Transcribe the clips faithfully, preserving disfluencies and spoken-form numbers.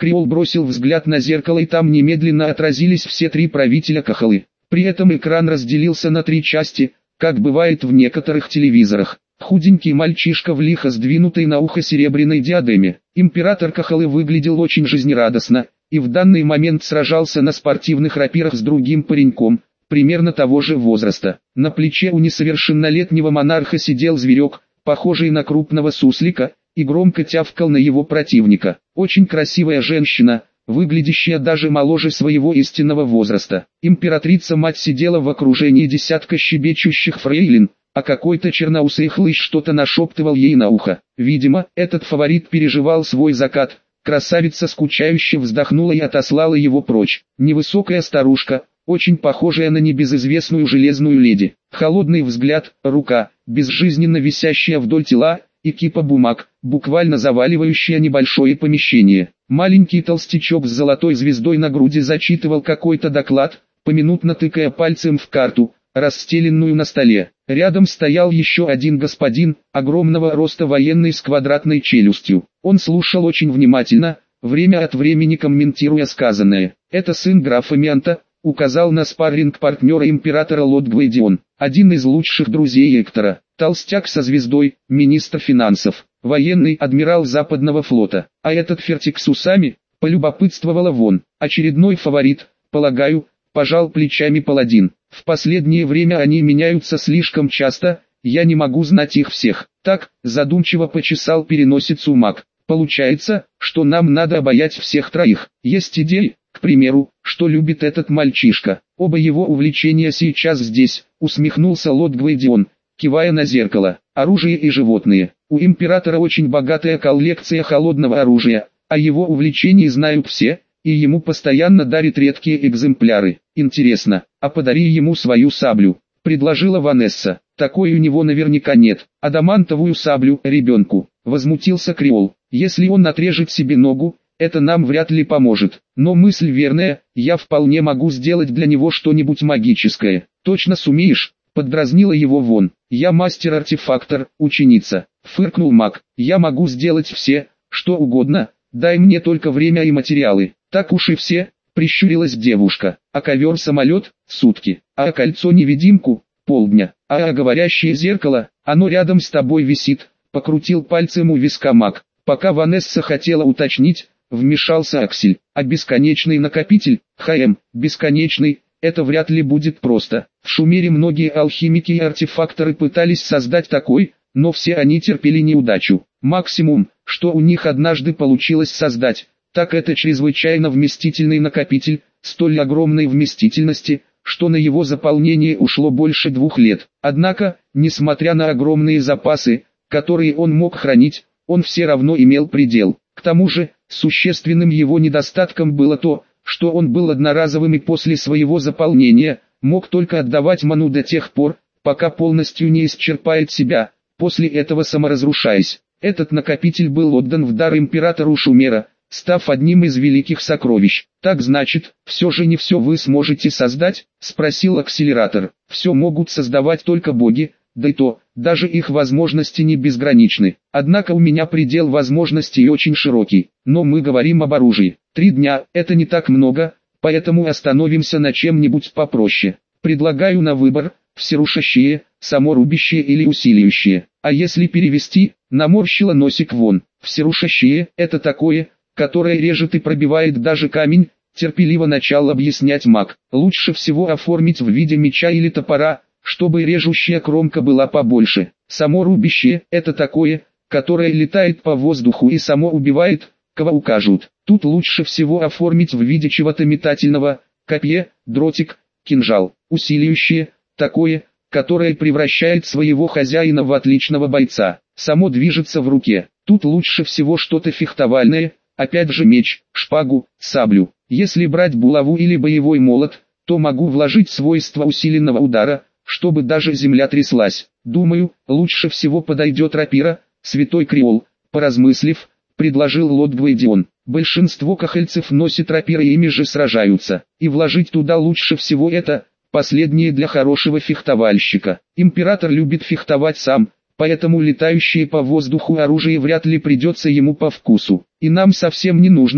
Креол бросил взгляд на зеркало, и там немедленно отразились все три правителя Кахалы. При этом экран разделился на три части, как бывает в некоторых телевизорах. Худенький мальчишка в лихо сдвинутой на ухо серебряной диадеме. Император Кахалы выглядел очень жизнерадостно, и в данный момент сражался на спортивных рапирах с другим пареньком, примерно того же возраста. На плече у несовершеннолетнего монарха сидел зверек, похожий на крупного суслика, и громко тявкал на его противника. Очень красивая женщина, выглядящая даже моложе своего истинного возраста. Императрица-мать сидела в окружении десятка щебечущих фрейлин, а какой-то черноусый хлыщ что-то нашептывал ей на ухо. Видимо, этот фаворит переживал свой закат. Красавица скучающе вздохнула и отослала его прочь. Невысокая старушка, очень похожая на небезызвестную железную леди. Холодный взгляд, рука, безжизненно висящая вдоль тела, и кипа бумаг, буквально заваливающая небольшое помещение. Маленький толстячок с золотой звездой на груди зачитывал какой-то доклад, поминутно тыкая пальцем в карту, расстеленную на столе. Рядом стоял еще один господин, огромного роста военный с квадратной челюстью. Он слушал очень внимательно, время от времени комментируя сказанное. «Это сын графа Мента», — указал на спарринг-партнера императора Лот Гвейдион, один из лучших друзей Эктора. Толстяк со звездой, министр финансов, военный адмирал Западного флота. А этот фертик с усами, полюбопытствовала Вон. Очередной фаворит, полагаю, пожал плечами паладин. В последнее время они меняются слишком часто, я не могу знать их всех. Так, задумчиво почесал переносицу маг. Получается, что нам надо обаять всех троих. Есть идеи, к примеру, что любит этот мальчишка. Оба его увлечения сейчас здесь, усмехнулся Лот Гвейдион, кивая на зеркало. Оружие и животные. У императора очень богатая коллекция холодного оружия, а его увлечений знают все, и ему постоянно дарят редкие экземпляры. Интересно, а подари ему свою саблю, предложила Ванесса. Такой у него наверняка нет. Адамантовую саблю ребенку, возмутился Креол. Если он отрежет себе ногу, это нам вряд ли поможет. Но мысль верная, я вполне могу сделать для него что-нибудь магическое. Точно сумеешь? Поддразнила его Вон. Я мастер-артефактор, ученица. Фыркнул маг. Я могу сделать все, что угодно, дай мне только время и материалы. Так уж и все, прищурилась девушка. А ковер-самолет, сутки. А кольцо-невидимку, полдня. А говорящее зеркало, оно рядом с тобой висит. Покрутил пальцем у виска маг. Пока Ванесса хотела уточнить, вмешался Аксель. А бесконечный накопитель, ХМ, бесконечный, это вряд ли будет просто. В Шумере многие алхимики и артефакторы пытались создать такой, но все они терпели неудачу. Максимум, что у них однажды получилось создать, так это чрезвычайно вместительный накопитель, столь огромной вместительности, что на его заполнение ушло больше двух лет. Однако, несмотря на огромные запасы, которые он мог хранить, он все равно имел предел. К тому же, существенным его недостатком было то, что он был одноразовым и после своего заполнения, мог только отдавать ману до тех пор, пока полностью не исчерпает себя, после этого саморазрушаясь. Этот накопитель был отдан в дар императору Шумера, став одним из великих сокровищ. Так значит, все же не все вы сможете создать, спросил акселератор. Все могут создавать только боги, да и то, даже их возможности не безграничны. Однако у меня предел возможностей очень широкий, но мы говорим об оружии. Три дня – это не так много, поэтому остановимся на чем-нибудь попроще. Предлагаю на выбор, всерушащее, саморубящее или усиливающее. А если перевести, наморщила носик Вон. Всерушащее – это такое, которое режет и пробивает даже камень, терпеливо начал объяснять маг. Лучше всего оформить в виде меча или топора, чтобы режущая кромка была побольше. Само рубящее – это такое, которое летает по воздуху и само убивает, кого укажут. Тут лучше всего оформить в виде чего-то метательного, копье, дротик, кинжал. Усиливающее – такое, которое превращает своего хозяина в отличного бойца. Само движется в руке. Тут лучше всего что-то фехтовальное, опять же меч, шпагу, саблю. Если брать булаву или боевой молот, то могу вложить свойства усиленного удара, чтобы даже земля тряслась. Думаю, лучше всего подойдет рапира, святой Креол, поразмыслив, предложил Лот Гвейдион. Большинство кахельцев носит рапиры и ими же сражаются, и вложить туда лучше всего это, последнее для хорошего фехтовальщика. Император любит фехтовать сам, поэтому летающее по воздуху оружие вряд ли придется ему по вкусу. И нам совсем не нужно,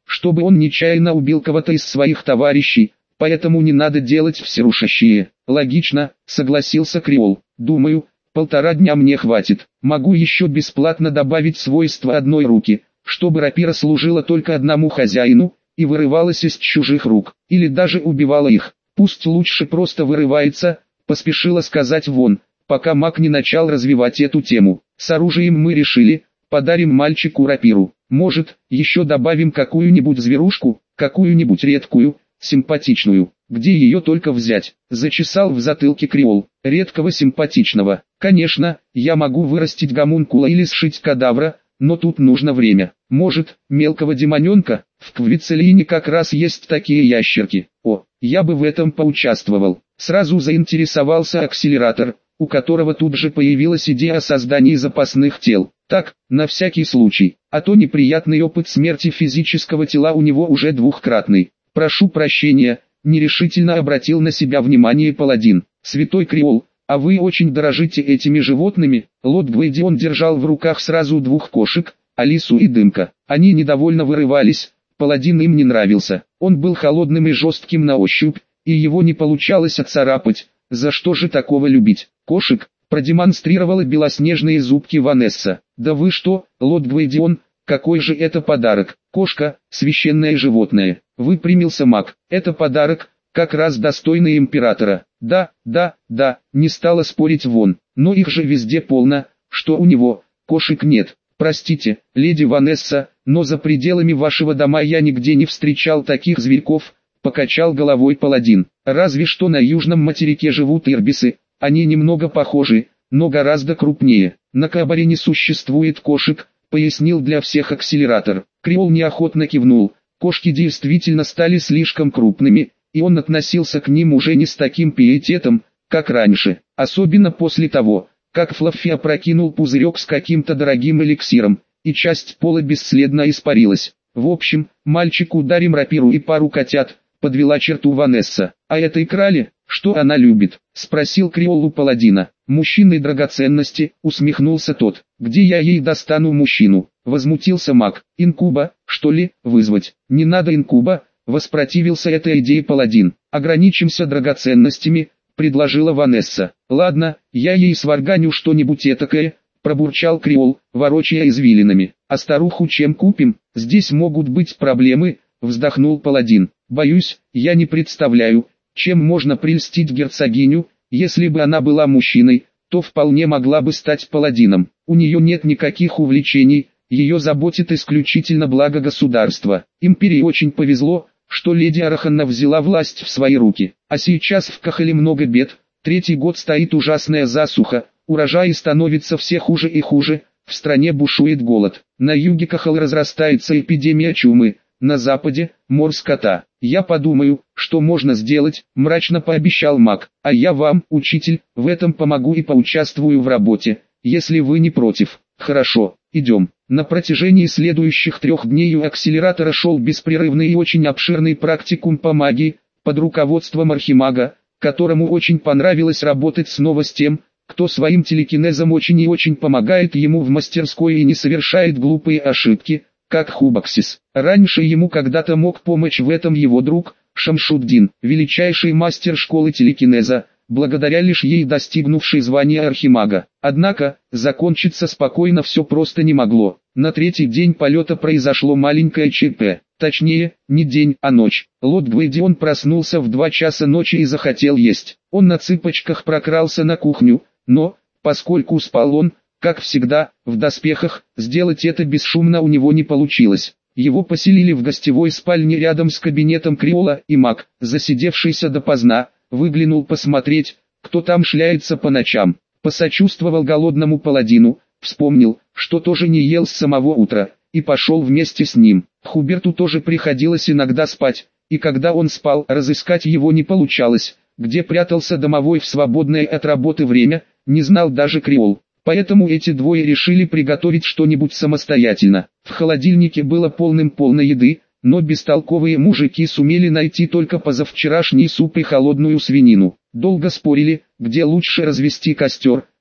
чтобы он нечаянно убил кого-то из своих товарищей, поэтому не надо делать всерушащие. Логично, согласился Креол. Думаю, полтора дня мне хватит. Могу еще бесплатно добавить свойства одной руки, чтобы рапира служила только одному хозяину и вырывалась из чужих рук, или даже убивала их. Пусть лучше просто вырывается, поспешила сказать Вон, пока маг не начал развивать эту тему. С оружием мы решили, подарим мальчику рапиру. Может, еще добавим какую-нибудь зверушку, какую-нибудь редкую, симпатичную. Где ее только взять? Зачесал в затылке Креол. Редкого симпатичного. Конечно, я могу вырастить гомункула или сшить кадавра, но тут нужно время. Может, мелкого демоненка? В Квицелине как раз есть такие ящерки. О, я бы в этом поучаствовал. Сразу заинтересовался акселератор, у которого тут же появилась идея о создании запасных тел. Так, на всякий случай, а то неприятный опыт смерти физического тела у него уже двухкратный. Прошу прощения, нерешительно обратил на себя внимание паладин. Святой Креол, а вы очень дорожите этими животными? Лорд Гвейдион держал в руках сразу двух кошек, Алису и Дымка. Они недовольно вырывались, паладин им не нравился. Он был холодным и жестким на ощупь, и его не получалось отцарапать. За что же такого любить? Кошек? Продемонстрировала белоснежные зубки Ванесса. Да вы что, лорд Гвейдион, какой же это подарок? Кошка, священное животное. Выпрямился маг. Это подарок, как раз достойный императора. Да, да, да, не стала спорить Вон. Но их же везде полно, что у него, кошек нет. Простите, леди Ванесса, но за пределами вашего дома я нигде не встречал таких зверьков, покачал головой паладин. Разве что на южном материке живут ирбисы, они немного похожи, но гораздо крупнее. На Кабаре не существует кошек, пояснил для всех акселератор. Креол неохотно кивнул. Кошки действительно стали слишком крупными, и он относился к ним уже не с таким пиететом, как раньше. Особенно после того, как Флаффи опрокинул пузырек с каким-то дорогим эликсиром, и часть пола бесследно испарилась. В общем, мальчику дарим рапиру и пару котят, подвела черту Ванесса. А этой крале, что она любит? Спросил Креол у паладина. Мужчины драгоценности, усмехнулся тот. Где я ей достану мужчину? Возмутился маг. Инкуба, что ли, вызвать? Не надо инкуба, воспротивился этой идее паладин. Ограничимся драгоценностями, предложила Ванесса. Ладно, я ей сварганю что-нибудь этакое, пробурчал Креол, ворочая извилинами. А старуху чем купим? Здесь могут быть проблемы, вздохнул паладин. Боюсь, я не представляю, чем можно прельстить герцогиню. Если бы она была мужчиной, то вполне могла бы стать паладином. У нее нет никаких увлечений, ее заботит исключительно благо государства. Империи очень повезло, что леди Араханна взяла власть в свои руки. А сейчас в Кахале много бед, третий год стоит ужасная засуха, урожаи становятся все хуже и хуже, в стране бушует голод. На юге Кахалы разрастается эпидемия чумы, на западе – мор скота. Я подумаю, что можно сделать, мрачно пообещал маг. А я вам, учитель, в этом помогу и поучаствую в работе, если вы не против. Хорошо, идем. На протяжении следующих трех дней у акселератора шел беспрерывный и очень обширный практикум по магии, под руководством архимага, которому очень понравилось работать снова с тем, кто своим телекинезом очень и очень помогает ему в мастерской и не совершает глупые ошибки, как Хубаксис. Раньше ему когда-то мог помочь в этом его друг, Шамшуддин, величайший мастер школы телекинеза, благодаря лишь ей достигнувшей звания архимага. Однако, закончиться спокойно все просто не могло. На третий день полета произошло маленькое ЧП. Точнее, не день, а ночь. Лорд Гвейдион проснулся в два часа ночи и захотел есть. Он на цыпочках прокрался на кухню, но, поскольку спал он, как всегда, в доспехах, сделать это бесшумно у него не получилось. Его поселили в гостевой спальне рядом с кабинетом Креола, и маг, засидевшийся допоздна, выглянул посмотреть, кто там шляется по ночам. Посочувствовал голодному паладину, вспомнил, что тоже не ел с самого утра, и пошел вместе с ним. Хуберту тоже приходилось иногда спать, и когда он спал, разыскать его не получалось. Где прятался домовой в свободное от работы время, не знал даже Креол. Поэтому эти двое решили приготовить что-нибудь самостоятельно. В холодильнике было полным-полно еды, но бестолковые мужики сумели найти только позавчерашний суп и холодную свинину. Долго спорили, где лучше развести костер,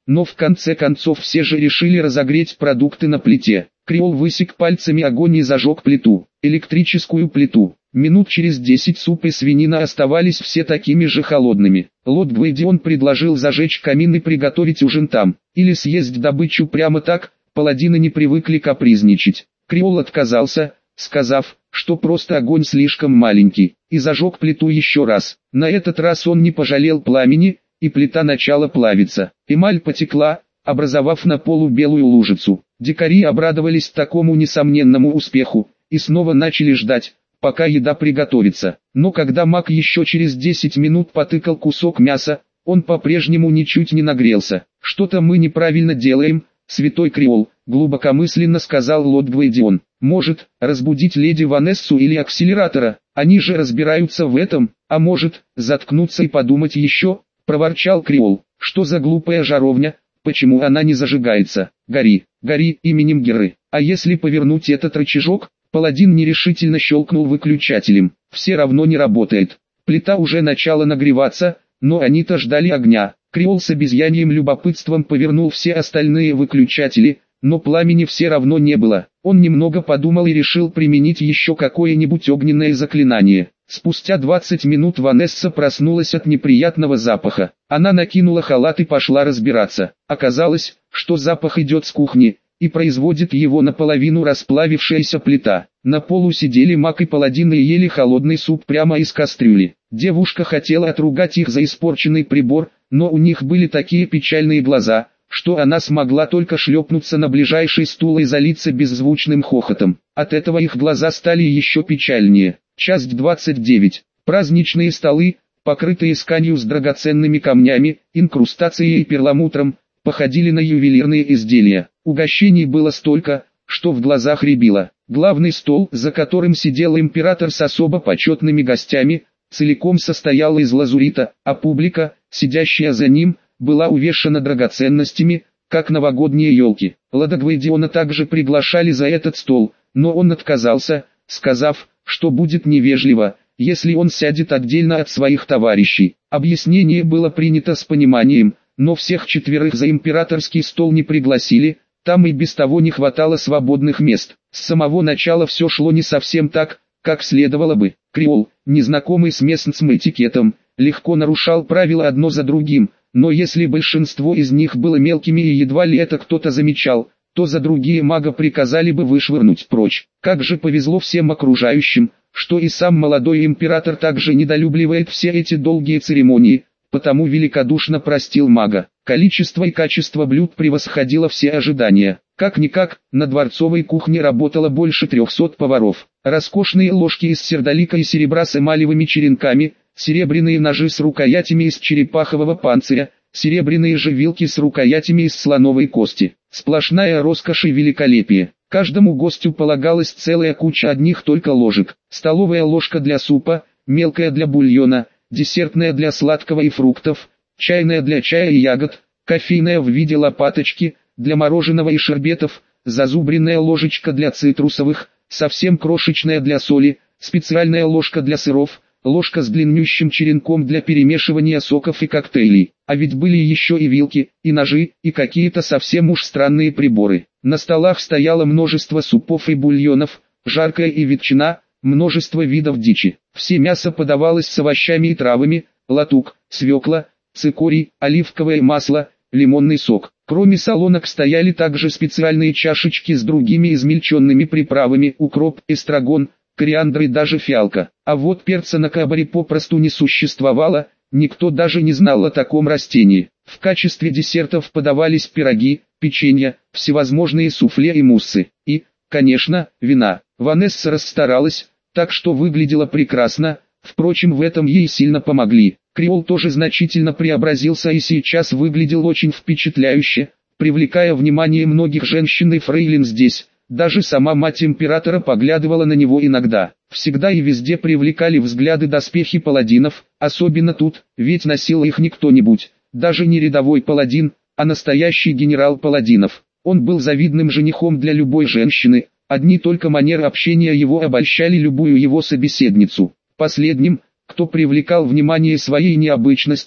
но в конце концов все же решили разогреть продукты на плите. Креол высек пальцами огонь и зажег плиту, электрическую плиту. Минут через десять суп и свинина оставались все такими же холодными. Лорд Гвейдион предложил зажечь камин и приготовить ужин там, или съесть добычу прямо так. Паладины не привыкли капризничать. Креол отказался, сказав, что просто огонь слишком маленький, и зажег плиту еще раз. На этот раз он не пожалел пламени, и плита начала плавиться. Эмаль потекла, образовав на полу белую лужицу. Дикари обрадовались такому несомненному успеху, и снова начали ждать, пока еда приготовится. Но когда маг еще через десять минут потыкал кусок мяса, он по-прежнему ничуть не нагрелся. «Что-то мы неправильно делаем, святой Креол», — глубокомысленно сказал лорд Гвейдион. «Может, разбудить леди Ванессу или акселератора, они же разбираются в этом, а может, заткнуться и подумать еще», — проворчал Креол. «Что за глупая жаровня, почему она не зажигается? Гори, гори именем Геры. А если повернуть этот рычажок?» Паладин нерешительно щелкнул выключателем. «Все равно не работает. Плита уже начала нагреваться, но они-то ждали огня». Креол с обезьяньим любопытством повернул все остальные выключатели, но пламени все равно не было. Он немного подумал и решил применить еще какое-нибудь огненное заклинание. Спустя двадцать минут Ванесса проснулась от неприятного запаха. Она накинула халат и пошла разбираться. Оказалось, что запах идет с кухни, и производит его наполовину расплавившаяся плита. На полу сидели маг и паладины и ели холодный суп прямо из кастрюли. Девушка хотела отругать их за испорченный прибор, но у них были такие печальные глаза, что она смогла только шлепнуться на ближайший стул и залиться беззвучным хохотом. От этого их глаза стали еще печальнее. Часть двадцать девять. Праздничные столы, покрытые сканью с драгоценными камнями, инкрустацией и перламутром, походили на ювелирные изделия. Угощений было столько, что в глазах рябило. Главный стол, за которым сидел император с особо почетными гостями, целиком состоял из лазурита, а публика, сидящая за ним, была увешана драгоценностями, как новогодние елки. Лорда Гвейдиона также приглашали за этот стол, но он отказался, сказав, что будет невежливо, если он сядет отдельно от своих товарищей. Объяснение было принято с пониманием, но всех четверых за императорский стол не пригласили, там и без того не хватало свободных мест. С самого начала все шло не совсем так, как следовало бы. Креол, незнакомый с местным этикетом, легко нарушал правила одно за другим, но если большинство из них было мелкими и едва ли это кто-то замечал, то за другие мага приказали бы вышвырнуть прочь. Как же повезло всем окружающим, что и сам молодой император также недолюбливает все эти долгие церемонии, потому великодушно простил мага. Количество и качество блюд превосходило все ожидания. Как-никак, на дворцовой кухне работало больше трехсот поваров. Роскошные ложки из сердолика и серебра с эмалевыми черенками, серебряные ножи с рукоятями из черепахового панциря, серебряные же вилки с рукоятями из слоновой кости. Сплошная роскошь и великолепие. Каждому гостю полагалась целая куча одних только ложек. Столовая ложка для супа, мелкая для бульона, десертная для сладкого и фруктов, чайная для чая и ягод, кофейная в виде лопаточки, для мороженого и шербетов, зазубренная ложечка для цитрусовых, совсем крошечная для соли, специальная ложка для сыров, ложка с длиннющим черенком для перемешивания соков и коктейлей. А ведь были еще и вилки, и ножи, и какие-то совсем уж странные приборы. На столах стояло множество супов и бульонов, жаркое и ветчина, множество видов дичи. Все мясо подавалось с овощами и травами, латук, свекла, цикорий, оливковое масло, лимонный сок. Кроме солонок стояли также специальные чашечки с другими измельченными приправами: укроп, эстрагон, кориандр и даже фиалка. А вот перца на кабаре попросту не существовало, никто даже не знал о таком растении. В качестве десертов подавались пироги, печенье, всевозможные суфле и муссы. И, конечно, вина. Ванесса расстаралась, так что выглядела прекрасно, впрочем, в этом ей сильно помогли. Креол тоже значительно преобразился и сейчас выглядел очень впечатляюще, привлекая внимание многих женщин и фрейлин здесь. Даже сама мать императора поглядывала на него иногда. Всегда и везде привлекали взгляды доспехи паладинов, особенно тут, ведь носил их не кто-нибудь, даже не рядовой паладин, а настоящий генерал паладинов. Он был завидным женихом для любой женщины, одни только манеры общения его обольщали любую его собеседницу. Последним, кто привлекал внимание своей необычностью,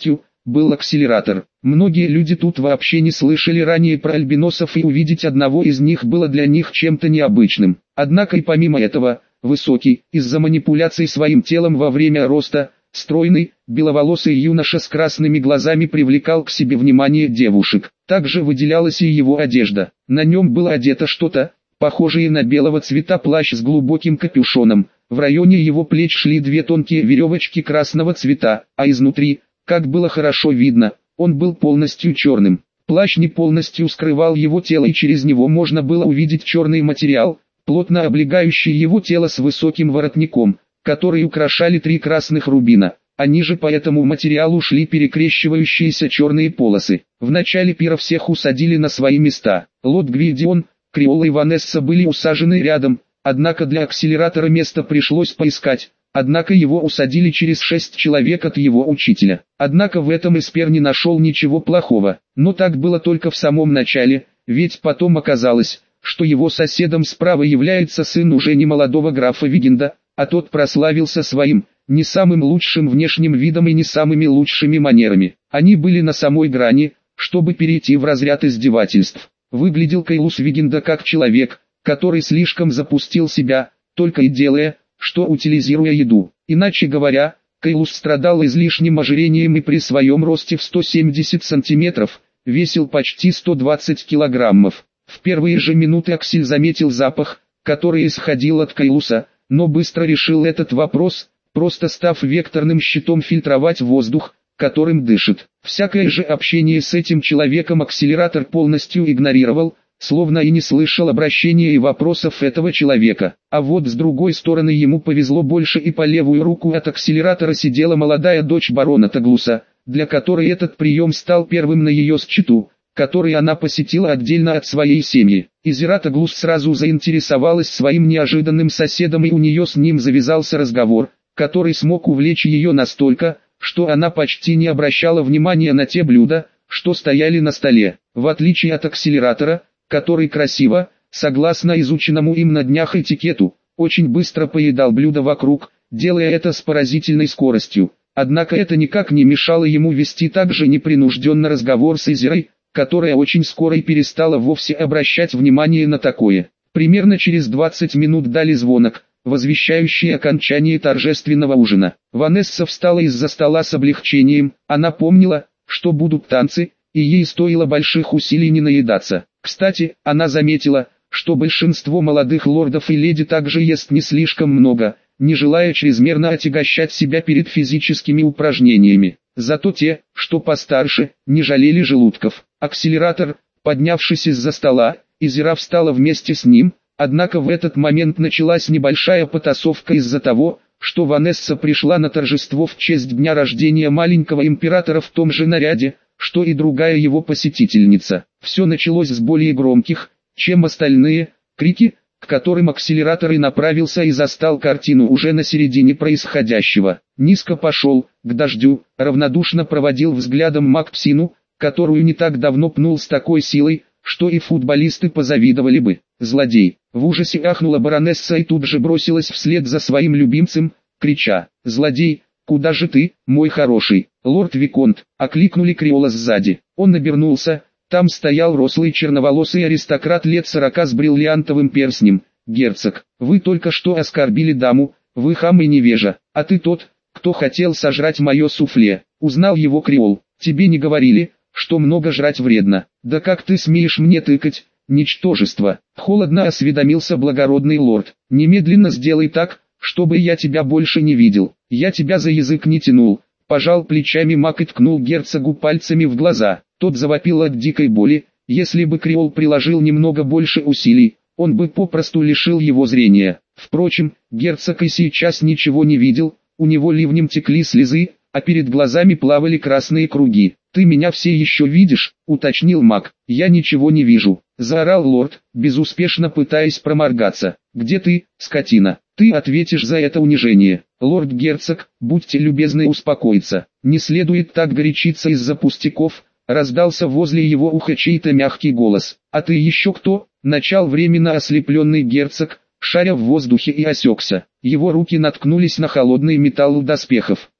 был акселератор. Многие люди тут вообще не слышали ранее про альбиносов, и увидеть одного из них было для них чем-то необычным. Однако и помимо этого, высокий, из-за манипуляций своим телом во время роста, стройный, беловолосый юноша с красными глазами привлекал к себе внимание девушек. Также выделялась и его одежда. На нем было одето что-то, похожее на белого цвета плащ с глубоким капюшоном. В районе его плеч шли две тонкие веревочки красного цвета, а изнутри, как было хорошо видно, он был полностью черным. Плащ не полностью скрывал его тело, и через него можно было увидеть черный материал, плотно облегающий его тело с высоким воротником, который украшали три красных рубина. А ниже по этому материалу шли перекрещивающиеся черные полосы. В начале пира всех усадили на свои места. Лорд Гвидион, Креол и Ванесса были усажены рядом, однако для акселератора место пришлось поискать. Однако его усадили через шесть человек от его учителя. Однако в этом Эспер не нашел ничего плохого. Но так было только в самом начале, ведь потом оказалось, что его соседом справа является сын уже не молодого графа Вигенда, а тот прославился своим, не самым лучшим внешним видом и не самыми лучшими манерами. Они были на самой грани, чтобы перейти в разряд издевательств. Выглядел Кайлус Вигенда как человек, который слишком запустил себя, только и делая, что утилизируя еду. Иначе говоря, Кайлус страдал излишним ожирением и при своем росте в сто семьдесят сантиметров, весил почти сто двадцать килограммов. В первые же минуты Аксель заметил запах, который исходил от Кайлуса, но быстро решил этот вопрос, просто став векторным щитом фильтровать воздух, которым дышит. Всякое же общение с этим человеком акселератор полностью игнорировал, словно и не слышал обращения и вопросов этого человека. А вот с другой стороны ему повезло больше, и по левую руку от акселератора сидела молодая дочь барона Таглуса, для которой этот прием стал первым на ее счету, который она посетила отдельно от своей семьи. Изира Таглус сразу заинтересовалась своим неожиданным соседом, и у нее с ним завязался разговор, который смог увлечь ее настолько, что она почти не обращала внимания на те блюда, что стояли на столе. В отличие от акселератора, который красиво, согласно изученному им на днях этикету, очень быстро поедал блюда вокруг, делая это с поразительной скоростью. Однако это никак не мешало ему вести также непринужденно разговор с Изирой, которая очень скоро и перестала вовсе обращать внимание на такое. Примерно через двадцать минут дали звонок, возвещающий окончание торжественного ужина. Ванесса встала из-за стола с облегчением. Она помнила, что будут танцы, и ей стоило больших усилий не наедаться. Кстати, она заметила, что большинство молодых лордов и леди также ест не слишком много, не желая чрезмерно отягощать себя перед физическими упражнениями. Зато те, что постарше, не жалели желудков. Акселератор, поднявшись из-за стола, Изира встала вместе с ним, однако в этот момент началась небольшая потасовка из-за того, что Ванесса пришла на торжество в честь дня рождения маленького императора в том же наряде, что и другая его посетительница. Все началось с более громких, чем остальные, крики, к которым акселератор и направился, и застал картину уже на середине происходящего. Низко пошел, к дождю, равнодушно проводил взглядом Макпсину, которую не так давно пнул с такой силой, что и футболисты позавидовали бы. Злодей! В ужасе ахнула баронесса и тут же бросилась вслед за своим любимцем, крича: «Злодей, куда же ты, мой хороший?» «Лорд Виконт!» — окликнули Креола сзади. Он обернулся, там стоял рослый черноволосый аристократ лет сорока с бриллиантовым перстнем. «Герцог, вы только что оскорбили даму, вы хам и невежа, а ты тот, кто хотел сожрать мое суфле». Узнал его Креол. «Тебе не говорили, что много жрать вредно? Да как ты смеешь мне тыкать, ничтожество?» Холодно осведомился благородный лорд. «Немедленно сделай так, чтобы я тебя больше не видел. Я тебя за язык не тянул». Пожал плечами Мак и ткнул герцогу пальцами в глаза. Тот завопил от дикой боли. Если бы Креол приложил немного больше усилий, он бы попросту лишил его зрения. Впрочем, герцог и сейчас ничего не видел, у него ливнем текли слезы, а перед глазами плавали красные круги. «Ты меня все еще видишь?» — уточнил Мак. «Я ничего не вижу», — заорал лорд, безуспешно пытаясь проморгаться. «Где ты, скотина? Ты ответишь за это унижение». «Лорд-герцог, будьте любезны успокоиться. Не следует так горячиться из-за пустяков», — раздался возле его уха чей-то мягкий голос. «А ты еще кто?» — начал временно ослепленный герцог, шаря в воздухе, и осекся. Его руки наткнулись на холодный металл доспехов.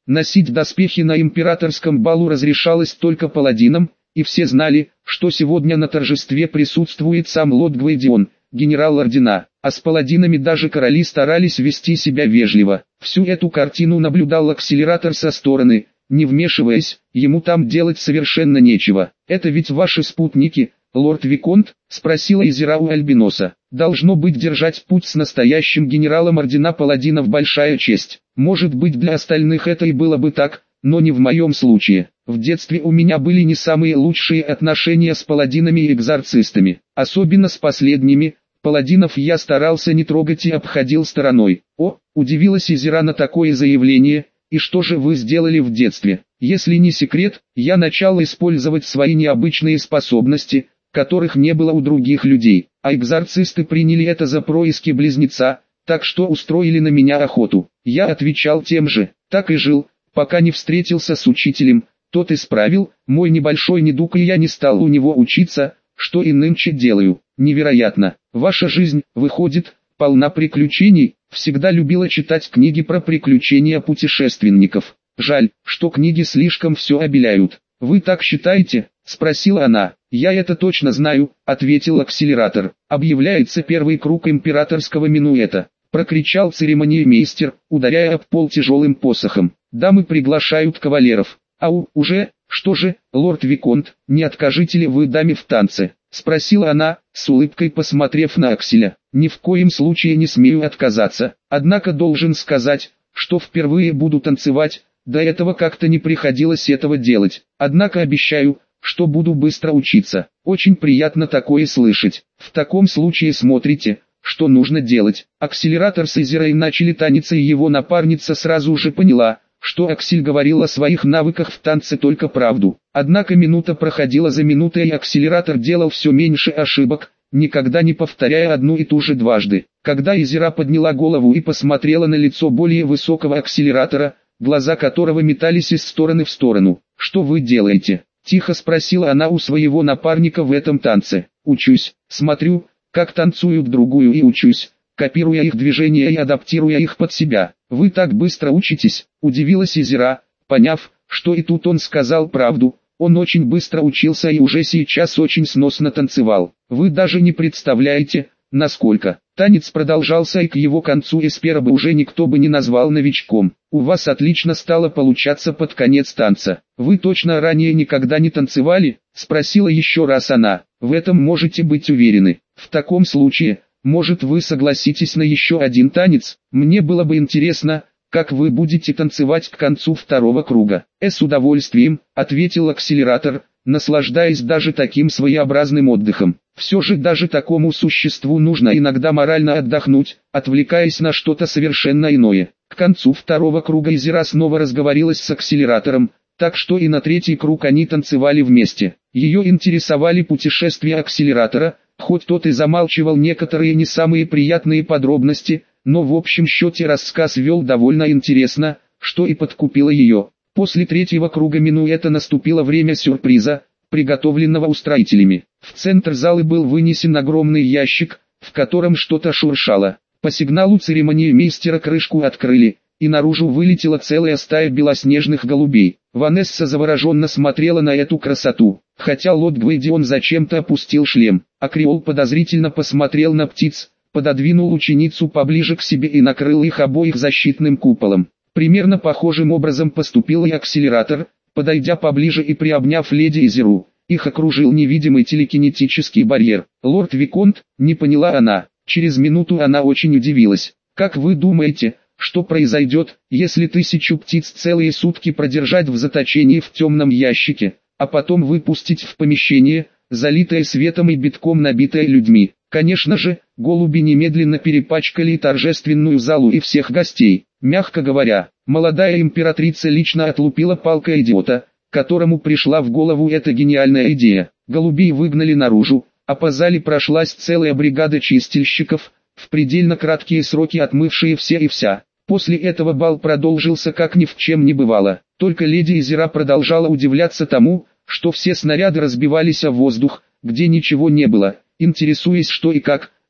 Носить доспехи на императорском балу разрешалось только паладинам, и все знали, что сегодня на торжестве присутствует сам лорд Гвейдион, генерал ордена, а с паладинами даже короли старались вести себя вежливо. Всю эту картину наблюдал акселератор со стороны, не вмешиваясь, ему там делать совершенно нечего. «Это ведь ваши спутники, лорд Виконт?» — спросила Изира у Альбиноса. «Должно быть, держать путь с настоящим генералом ордена паладинов большая честь. Может быть, для остальных это и было бы так, но не в моем случае. В детстве у меня были не самые лучшие отношения с паладинами и экзорцистами, особенно с последними. Паладинов я старался не трогать и обходил стороной». «О», — удивилась Изира на такое заявление, — «и что же вы сделали в детстве?» «Если не секрет, я начал использовать свои необычные способности, которых не было у других людей, а экзорцисты приняли это за происки близнеца, так что устроили на меня охоту». Я отвечал тем же, так и жил, пока не встретился с учителем. Тот исправил мой небольшой недуг, и я не стал у него учиться, что и нынче делаю. Невероятно, ваша жизнь, выходит, полна приключений. Всегда любила читать книги про приключения путешественников. Жаль, что книги слишком все обеляют. «Вы так считаете?» — спросила она. «Я это точно знаю», — ответил акселератор. «Объявляется первый круг императорского минуэта», — прокричал церемониймейстер, ударяя об пол тяжелым посохом. «Дамы приглашают кавалеров». «Ау, уже? Что же, лорд Виконт, не откажете ли вы даме в танце?» — спросила она, с улыбкой посмотрев на Акселя. «Ни в коем случае не смею отказаться, однако должен сказать, что впервые буду танцевать, до этого как-то не приходилось этого делать, однако обещаю, что буду быстро учиться». «Очень приятно такое слышать. В таком случае смотрите, что нужно делать». Акселератор с Изирой начали танец, и его напарница сразу же поняла, что Аксель говорил о своих навыках в танце только правду. Однако минута проходила за минутой, и акселератор делал все меньше ошибок, никогда не повторяя одну и ту же дважды. Когда Изира подняла голову и посмотрела на лицо более высокого акселератора, глаза которого метались из стороны в сторону. «Что вы делаете?» — тихо спросила она у своего напарника в этом танце. «Учусь, смотрю, как танцуют другую, и учусь, копируя их движения и адаптируя их под себя». «Вы так быстро учитесь?» — удивилась Изира, поняв, что и тут он сказал правду. Он очень быстро учился и уже сейчас очень сносно танцевал. «Вы даже не представляете, насколько». Танец продолжался, и к его концу Эспера бы уже никто бы не назвал новичком. «У вас отлично стало получаться под конец танца. Вы точно ранее никогда не танцевали?» — спросила еще раз она. «В этом можете быть уверены. В таком случае, может, вы согласитесь на еще один танец? Мне было бы интересно, как вы будете танцевать к концу второго круга». «Э, с удовольствием», — ответил акселератор, наслаждаясь даже таким своеобразным отдыхом. Все же даже такому существу нужно иногда морально отдохнуть, отвлекаясь на что-то совершенно иное. К концу второго круга Изира снова разговорилась с акселератором, так что и на третий круг они танцевали вместе. Ее интересовали путешествия акселератора, хоть тот и замалчивал некоторые не самые приятные подробности, но в общем счете рассказ вел довольно интересно, что и подкупило ее. После третьего круга минуэта наступило время сюрприза, приготовленного устроителями. В центр залы был вынесен огромный ящик, в котором что-то шуршало. По сигналу церемониймейстера крышку открыли, и наружу вылетела целая стая белоснежных голубей. Ванесса завороженно смотрела на эту красоту, хотя лорд Гвейдион зачем-то опустил шлем. Акреол подозрительно посмотрел на птиц, пододвинул ученицу поближе к себе и накрыл их обоих защитным куполом. Примерно похожим образом поступил и акселератор, подойдя поближе и приобняв леди Изиру. Их окружил невидимый телекинетический барьер. «Лорд Виконт», — не поняла она. Через минуту она очень удивилась. «Как вы думаете, что произойдет, если тысячу птиц целые сутки продержать в заточении в темном ящике, а потом выпустить в помещение, залитое светом и битком набитое людьми?» Конечно же, голуби немедленно перепачкали торжественную залу и всех гостей. Мягко говоря, молодая императрица лично отлупила палкой идиота, которому пришла в голову эта гениальная идея. Голубей выгнали наружу, а по зале прошлась целая бригада чистильщиков, в предельно краткие сроки отмывшие все и вся. После этого бал продолжился как ни в чем не бывало. Только леди Изира продолжала удивляться тому, что все снаряды разбивались о воздух, где ничего не было, интересуясь, что и как,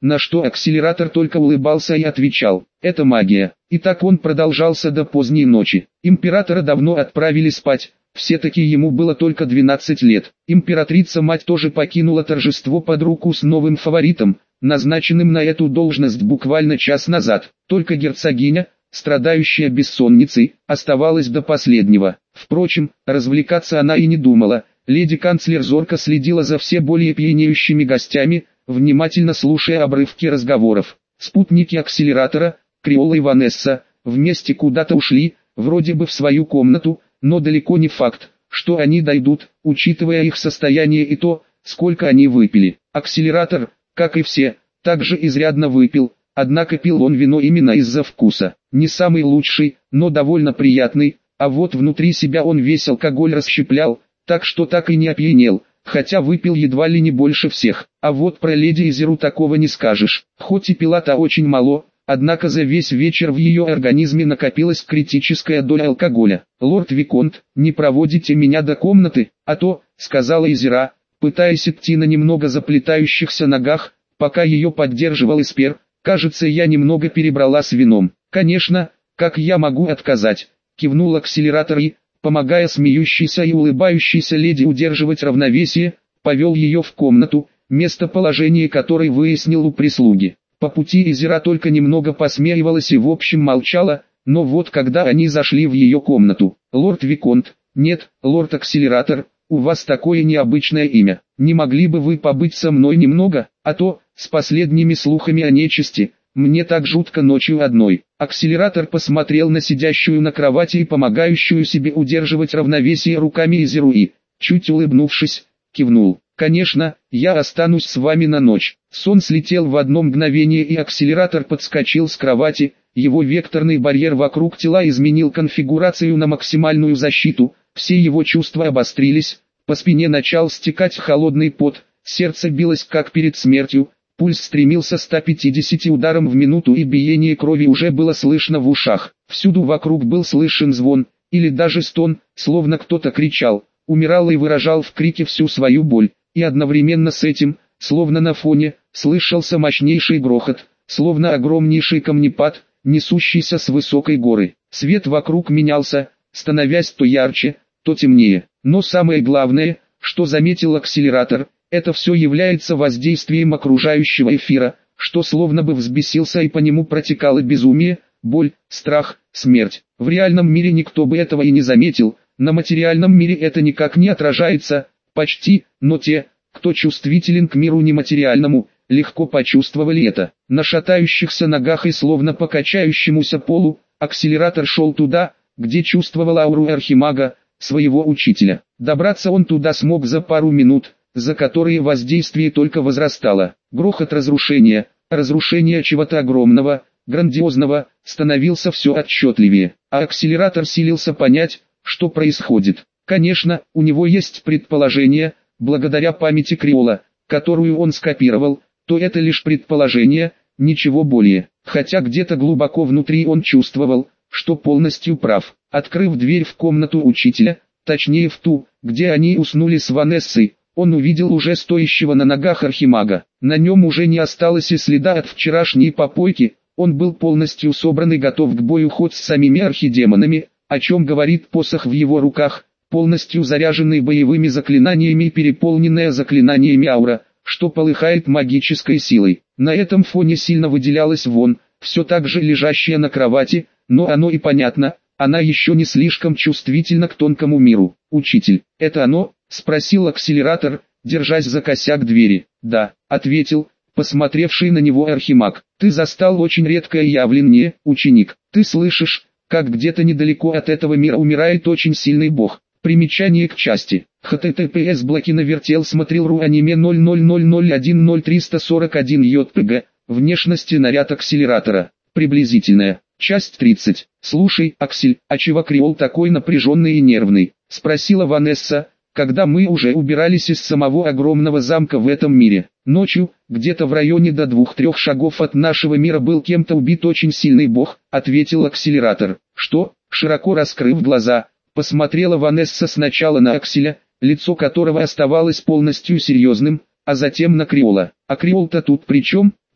на что акселератор только улыбался и отвечал: «Это магия». И так он продолжался до поздней ночи. Императора давно отправили спать, все-таки ему было только двенадцать лет. Императрица-мать тоже покинула торжество под руку с новым фаворитом, назначенным на эту должность буквально час назад. Только герцогиня, страдающая бессонницей, оставалась до последнего. Впрочем, развлекаться она и не думала. Леди-канцлер зорко следила за все более пьянеющими гостями, внимательно слушая обрывки разговоров. Спутники акселератора, Криола и Ванесса, вместе куда-то ушли, вроде бы в свою комнату, но далеко не факт, что они дойдут, учитывая их состояние и то, сколько они выпили. Акселератор, как и все, также изрядно выпил, однако пил он вино именно из-за вкуса. Не самый лучший, но довольно приятный, а вот внутри себя он весь алкоголь расщеплял, так что так и не опьянел, хотя выпил едва ли не больше всех. А вот про леди Изеру такого не скажешь. Хоть и пила-то очень мало, однако за весь вечер в ее организме накопилась критическая доля алкоголя. «Лорд Виконт, не проводите меня до комнаты, а то», — сказала Изера, пытаясь идти на немного заплетающихся ногах, пока ее поддерживал Эспер. «Кажется, я немного перебрала с вином». «Конечно, как я могу отказать?» — кивнул акселератор и, помогая смеющейся и улыбающейся леди удерживать равновесие, повел ее в комнату, местоположение которой выяснил у прислуги. По пути Изера только немного посмеивалась и в общем молчала, но вот когда они зашли в ее комнату: «Лорд Виконт, нет, лорд Акселератор, у вас такое необычное имя, не могли бы вы побыть со мной немного, а то, с последними слухами о нечисти, мне так жутко ночью одной». Акселератор посмотрел на сидящую на кровати и помогающую себе удерживать равновесие руками Изеру и, чуть улыбнувшись, кивнул: «Конечно, я останусь с вами на ночь». Сон слетел в одно мгновение, и акселератор подскочил с кровати. Его векторный барьер вокруг тела изменил конфигурацию на максимальную защиту, все его чувства обострились, по спине начал стекать холодный пот, сердце билось как перед смертью, пульс стремился ста пятидесяти ударам в минуту и биение крови уже было слышно в ушах. Всюду вокруг был слышен звон, или даже стон, словно кто-то кричал, умирал и выражал в крике всю свою боль, и одновременно с этим, словно на фоне, слышался мощнейший грохот, словно огромнейший камнепад, несущийся с высокой горы. Свет вокруг менялся, становясь то ярче, то темнее. Но самое главное, что заметил акселератор, это все является воздействием окружающего эфира, что словно бы взбесился и по нему протекало безумие, боль, страх, смерть. В реальном мире никто бы этого и не заметил, на материальном мире это никак не отражается, почти, но те, кто чувствителен к миру нематериальному, легко почувствовали это. На шатающихся ногах и словно по качающемуся полу, акселератор шел туда, где чувствовал ауру архимага, своего учителя. Добраться он туда смог за пару минут, за которые воздействие только возрастало. Грохот разрушения, разрушение чего-то огромного, грандиозного, становился все отчетливее, а акселератор силился понять, что происходит. Конечно, у него есть предположение, благодаря памяти Криола, которую он скопировал, то это лишь предположение, ничего более. Хотя где-то глубоко внутри он чувствовал, что полностью прав. Открыв дверь в комнату учителя, точнее в ту, где они уснули с Ванессой, он увидел уже стоящего на ногах архимага. На нем уже не осталось и следа от вчерашней попойки, он был полностью собран и готов к бою хоть с самими архидемонами, о чем говорит посох в его руках, полностью заряженный боевыми заклинаниями и переполненная заклинаниями аура, что полыхает магической силой. На этом фоне сильно выделялась Вон, все так же лежащая на кровати, но оно и понятно, она еще не слишком чувствительна к тонкому миру. «Учитель, это оно?» — спросил акселератор, держась за косяк двери. «Да», — ответил, посмотревший на него архимаг. «Ты застал очень редкое явление, ученик. Ты слышишь, как где-то недалеко от этого мира умирает очень сильный бог». Примечание к части. https блокиновертел смотрел ру аниме ноль ноль ноль ноль один ноль три сорок один jpg. Внешности наряд акселератора. Приблизительная. Часть тридцать. «Слушай, Аксель, а чего Криол такой напряженный и нервный?» — спросила Ванесса, когда мы уже убирались из самого огромного замка в этом мире. «Ночью, где-то в районе до двух-трех шагов от нашего мира был кем-то убит очень сильный бог», — ответил акселератор. «Что?» — широко раскрыв глаза, посмотрела Ванесса сначала на Акселя, лицо которого оставалось полностью серьезным, а затем на Криола. «А Криол-то тут при чем?» —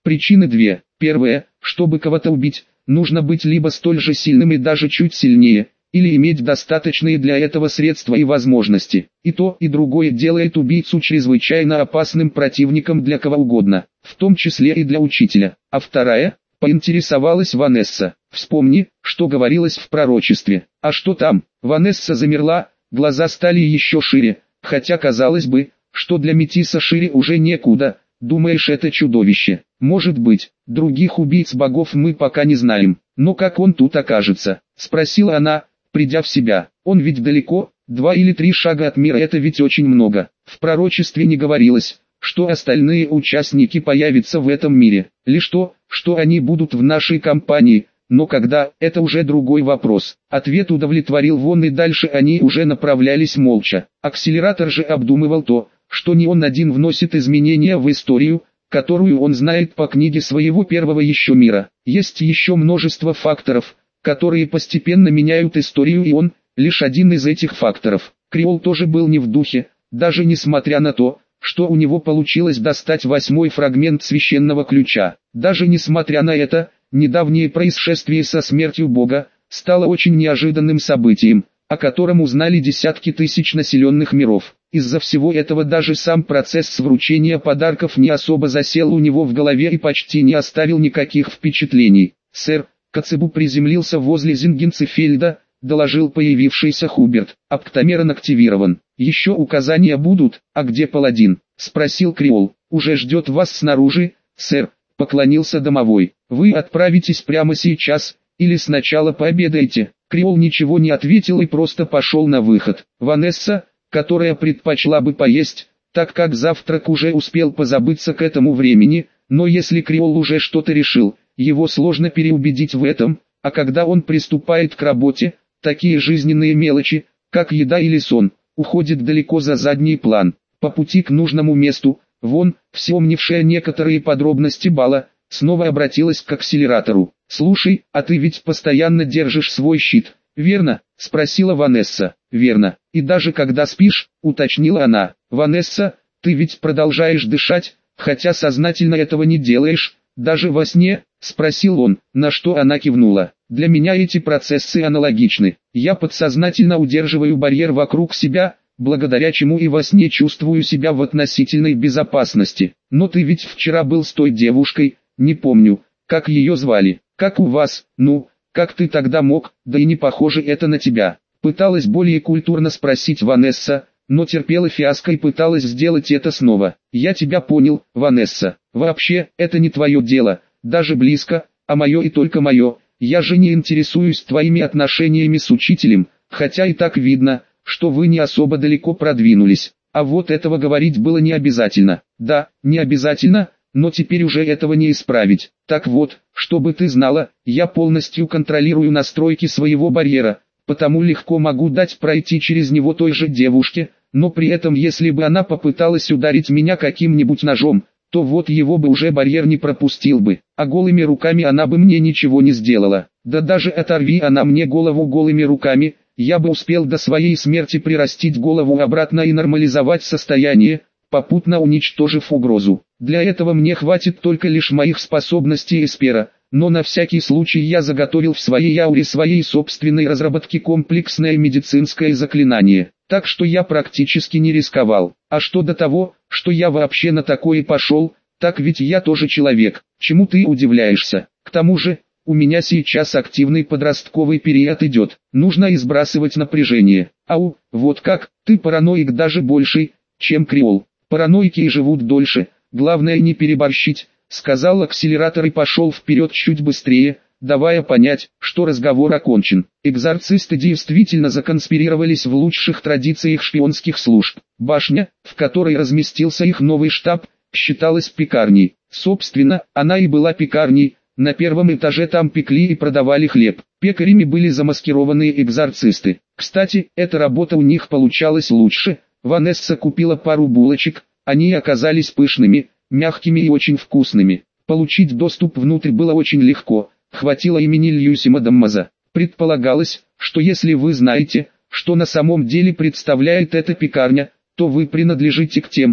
Причины две. Первая, чтобы кого-то убить, нужно быть либо столь же сильным и даже чуть сильнее, или иметь достаточные для этого средства и возможности. И то, и другое делает убийцу чрезвычайно опасным противником для кого угодно, в том числе и для учителя. А вторая, поинтересовалась Ванесса. Вспомни, что говорилось в пророчестве. А что там? Ванесса замерла, глаза стали еще шире, хотя казалось бы, что для метиса шире уже некуда. Думаешь, это чудовище? Может быть, других убийц богов мы пока не знаем, но как он тут окажется? Спросила она, придя в себя. Он ведь далеко, два или три шага от мира, это ведь очень много. В пророчестве не говорилось, что остальные участники появятся в этом мире, лишь то, что они будут в нашей компании, но когда, это уже другой вопрос. Ответ удовлетворил Вон, и дальше они уже направлялись молча. Акселератор же обдумывал то, что не он один вносит изменения в историю, которую он знает по книге своего первого еще мира. Есть еще множество факторов, которые постепенно меняют историю, и он лишь один из этих факторов. Креол тоже был не в духе, даже несмотря на то, что у него получилось достать восьмой фрагмент священного ключа. Даже несмотря на это, недавнее происшествие со смертью Бога стало очень неожиданным событием, о котором узнали десятки тысяч населенных миров. Из-за всего этого даже сам процесс вручения подарков не особо засел у него в голове и почти не оставил никаких впечатлений. «Сэр, Коцебу приземлился возле Зингенцефельда», — доложил появившийся Хуберт. «Оптомерон активирован. Еще указания будут, а где паладин?» — спросил Креол. «Уже ждет вас снаружи, сэр», — поклонился домовой. «Вы отправитесь прямо сейчас, или сначала пообедаете?» Креол ничего не ответил и просто пошел на выход. Ванесса, которая предпочла бы поесть, так как завтрак уже успел позабыться к этому времени, но если Креол уже что-то решил, его сложно переубедить в этом, а когда он приступает к работе, такие жизненные мелочи, как еда или сон, уходят далеко за задний план. По пути к нужному месту, Вон, вспомнившая некоторые подробности бала, снова обратилась к акселератору. «Слушай, а ты ведь постоянно держишь свой щит, верно?» — спросила Ванесса. «Верно. И даже когда спишь», — уточнила она. «Ванесса, ты ведь продолжаешь дышать, хотя сознательно этого не делаешь, даже во сне?» — спросил он, на что она кивнула. «Для меня эти процессы аналогичны. Я подсознательно удерживаю барьер вокруг себя, благодаря чему и во сне чувствую себя в относительной безопасности. Но ты ведь вчера был с той девушкой, не помню, как ее звали. Как у вас, ну, как ты тогда мог, да и не похоже это на тебя?» Пыталась более культурно спросить Ванесса, но терпела фиаско и пыталась сделать это снова. «Я тебя понял, Ванесса. Вообще, это не твое дело, даже близко, а мое и только мое. Я же не интересуюсь твоими отношениями с учителем, хотя и так видно, что вы не особо далеко продвинулись. А вот этого говорить было не обязательно». «Да, не обязательно, но теперь уже этого не исправить. Так вот, чтобы ты знала, я полностью контролирую настройки своего барьера, потому легко могу дать пройти через него той же девушке, но при этом если бы она попыталась ударить меня каким-нибудь ножом, то вот его бы уже барьер не пропустил бы, а голыми руками она бы мне ничего не сделала. Да даже оторви она мне голову голыми руками, я бы успел до своей смерти прирастить голову обратно и нормализовать состояние, попутно уничтожив угрозу. Для этого мне хватит только лишь моих способностей эспера, но на всякий случай я заготовил в своей ауре своей собственной разработки комплексное медицинское заклинание, так что я практически не рисковал. А что до того, что я вообще на такое пошел, так ведь я тоже человек, чему ты удивляешься? К тому же, у меня сейчас активный подростковый период идет, нужно избрасывать напряжение. Ау, вот как, ты параноик даже больший, чем Креол. Параноики и живут дольше, главное не переборщить, сказал акселератор и пошел вперед чуть быстрее, давая понять, что разговор окончен. Экзорцисты действительно законспирировались в лучших традициях шпионских служб. Башня, в которой разместился их новый штаб, считалась пекарней. Собственно, она и была пекарней. На первом этаже там пекли и продавали хлеб. Пекарями были замаскированные экзорцисты. Кстати, эта работа у них получалась лучше. Ванесса купила пару булочек, они оказались пышными, мягкими и очень вкусными. Получить доступ внутрь было очень легко, хватило имени Льюсима Даммаза. Предполагалось, что если вы знаете, что на самом деле представляет эта пекарня, то вы принадлежите к тем, кто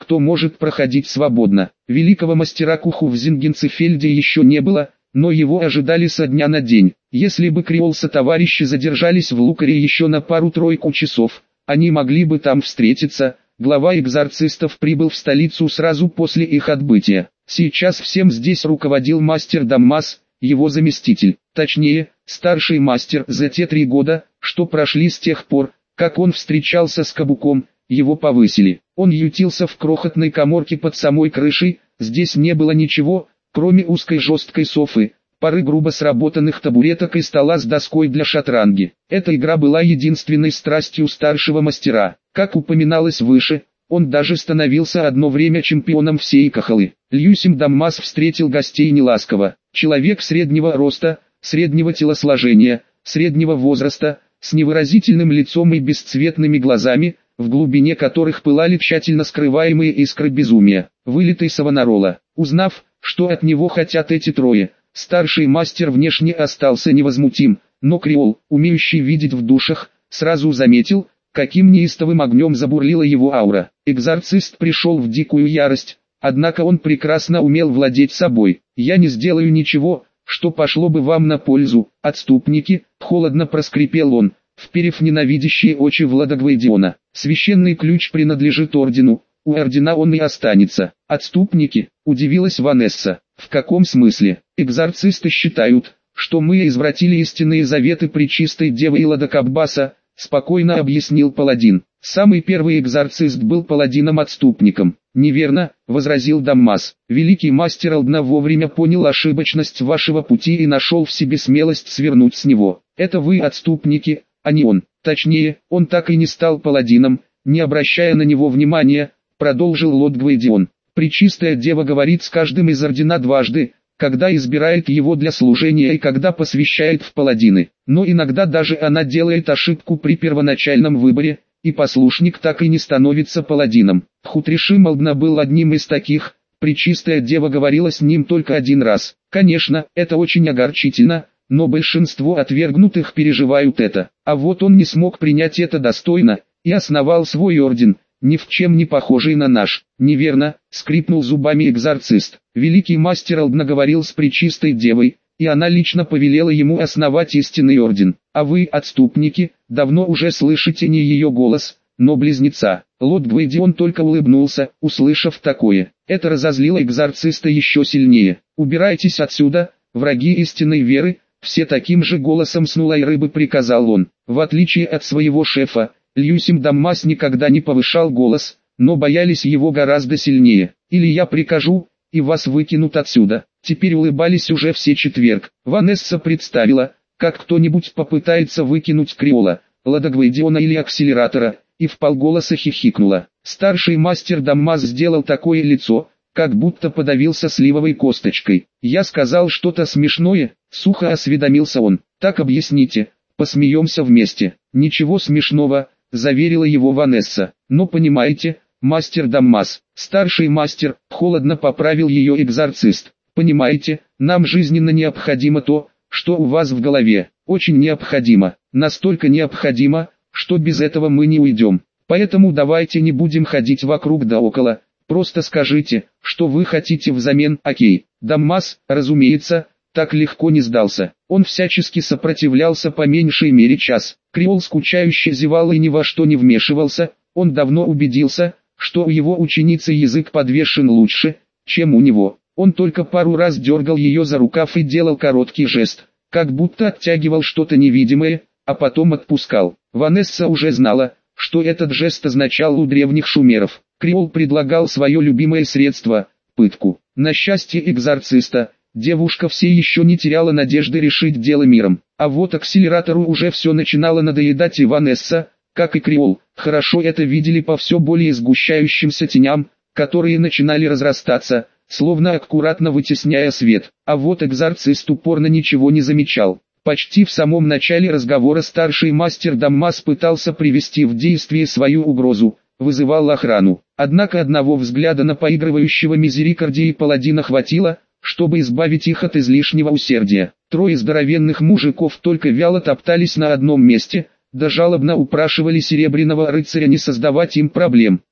кто может проходить свободно. Великого мастера Куху в Зингенцефельде еще не было, но его ожидали со дня на день. Если бы Креол сотоварищи задержались в Лукаре еще на пару-тройку часов, они могли бы там встретиться. Глава экзорцистов прибыл в столицу сразу после их отбытия. Сейчас всем здесь руководил мастер Даммас, его заместитель, точнее, старший мастер. За те три года, что прошли с тех пор, как он встречался с Кабуком, его повысили. Он ютился в крохотной каморке под самой крышей, здесь не было ничего, кроме узкой жесткой софы, пары грубо сработанных табуреток и стола с доской для шатранги. Эта игра была единственной страстью старшего мастера. Как упоминалось выше, он даже становился одно время чемпионом всей Кахалы. Льюсим Даммас встретил гостей неласково. Человек среднего роста, среднего телосложения, среднего возраста, с невыразительным лицом и бесцветными глазами, в глубине которых пылали тщательно скрываемые искры безумия, вылитый Савонарола. Узнав, что от него хотят эти трое, старший мастер внешне остался невозмутим, но Креол, умеющий видеть в душах, сразу заметил, каким неистовым огнем забурлила его аура. Экзорцист пришел в дикую ярость, однако он прекрасно умел владеть собой. «Я не сделаю ничего, что пошло бы вам на пользу, отступники», — холодно проскрипел он, вперев ненавидящие очи Влада Гвейдиона. «Священный ключ принадлежит ордену, у ордена он и останется». «Отступники?» — удивилась Ванесса. «В каком смысле? Экзорцисты считают, что мы извратили истинные заветы Пречистой Девы Илада Каббаса», — спокойно объяснил паладин. «Самый первый экзорцист был паладином-отступником». «Неверно», — возразил Даммас. «Великий мастер Алдна вовремя понял ошибочность вашего пути и нашел в себе смелость свернуть с него. Это вы отступники, а не он. Точнее, он так и не стал паладином, не обращая на него внимания», — продолжил лорд Гвейдион. «Пречистая Дева говорит с каждым из ордена дважды, когда избирает его для служения и когда посвящает в паладины. Но иногда даже она делает ошибку при первоначальном выборе, и послушник так и не становится паладином. Хутришим Алдна был одним из таких. Пречистая Дева говорила с ним только один раз. Конечно, это очень огорчительно, но большинство отвергнутых переживают это. А вот он не смог принять это достойно, и основал свой орден, ни в чем не похожий на наш». «Неверно», — скрипнул зубами экзорцист. «Великий мастер Алдна говорил с Пречистой Девой, и она лично повелела ему основать истинный орден. А вы, отступники, давно уже слышите не ее голос, но близнеца». Лорд Гвейдион только улыбнулся, услышав такое. Это разозлило экзорциста еще сильнее. «Убирайтесь отсюда, враги истинной веры», — все таким же голосом снулой рыбы приказал он. В отличие от своего шефа, Льюсим Даммас никогда не повышал голос, но боялись его гораздо сильнее. «Или я прикажу, и вас выкинут отсюда». Теперь улыбались уже все четверг. Ванесса представила, как кто-нибудь попытается выкинуть Креола, Лорда Гвейдиона или Акселератора, и вполголоса хихикнула. Старший мастер Даммас сделал такое лицо, как будто подавился сливовой косточкой. «Я сказал что-то смешное», — сухо осведомился он. «Так объясните, посмеемся вместе». «Ничего смешного», — заверила его Ванесса. «Но понимаете, мастер Даммас, старший мастер», — холодно поправил ее экзорцист. «Понимаете, нам жизненно необходимо то, что у вас в голове. Очень необходимо. Настолько необходимо, что без этого мы не уйдем. Поэтому давайте не будем ходить вокруг да около. Просто скажите, что вы хотите взамен». «Окей». Даммас, разумеется, так легко не сдался. Он всячески сопротивлялся по меньшей мере час. Креол скучающе зевал и ни во что не вмешивался. Он давно убедился, что у его ученицы язык подвешен лучше, чем у него. Он только пару раз дергал ее за рукав и делал короткий жест, как будто оттягивал что-то невидимое, а потом отпускал. Ванесса уже знала, что этот жест означал у древних шумеров. Креол предлагал свое любимое средство – пытку. На счастье экзорциста, девушка все еще не теряла надежды решить дело миром. А вот Акселератору уже все начинало надоедать, и Ванесса, как и Креол, хорошо это видели по все более сгущающимся теням, которые начинали разрастаться, словно аккуратно вытесняя свет. А вот экзорцист упорно ничего не замечал. Почти в самом начале разговора старший мастер Даммас пытался привести в действие свою угрозу, вызывал охрану. Однако одного взгляда на поигрывающего мизерикордии паладина хватило, чтобы избавить их от излишнего усердия. Трое здоровенных мужиков только вяло топтались на одном месте, да жалобно упрашивали Серебряного рыцаря не создавать им проблем.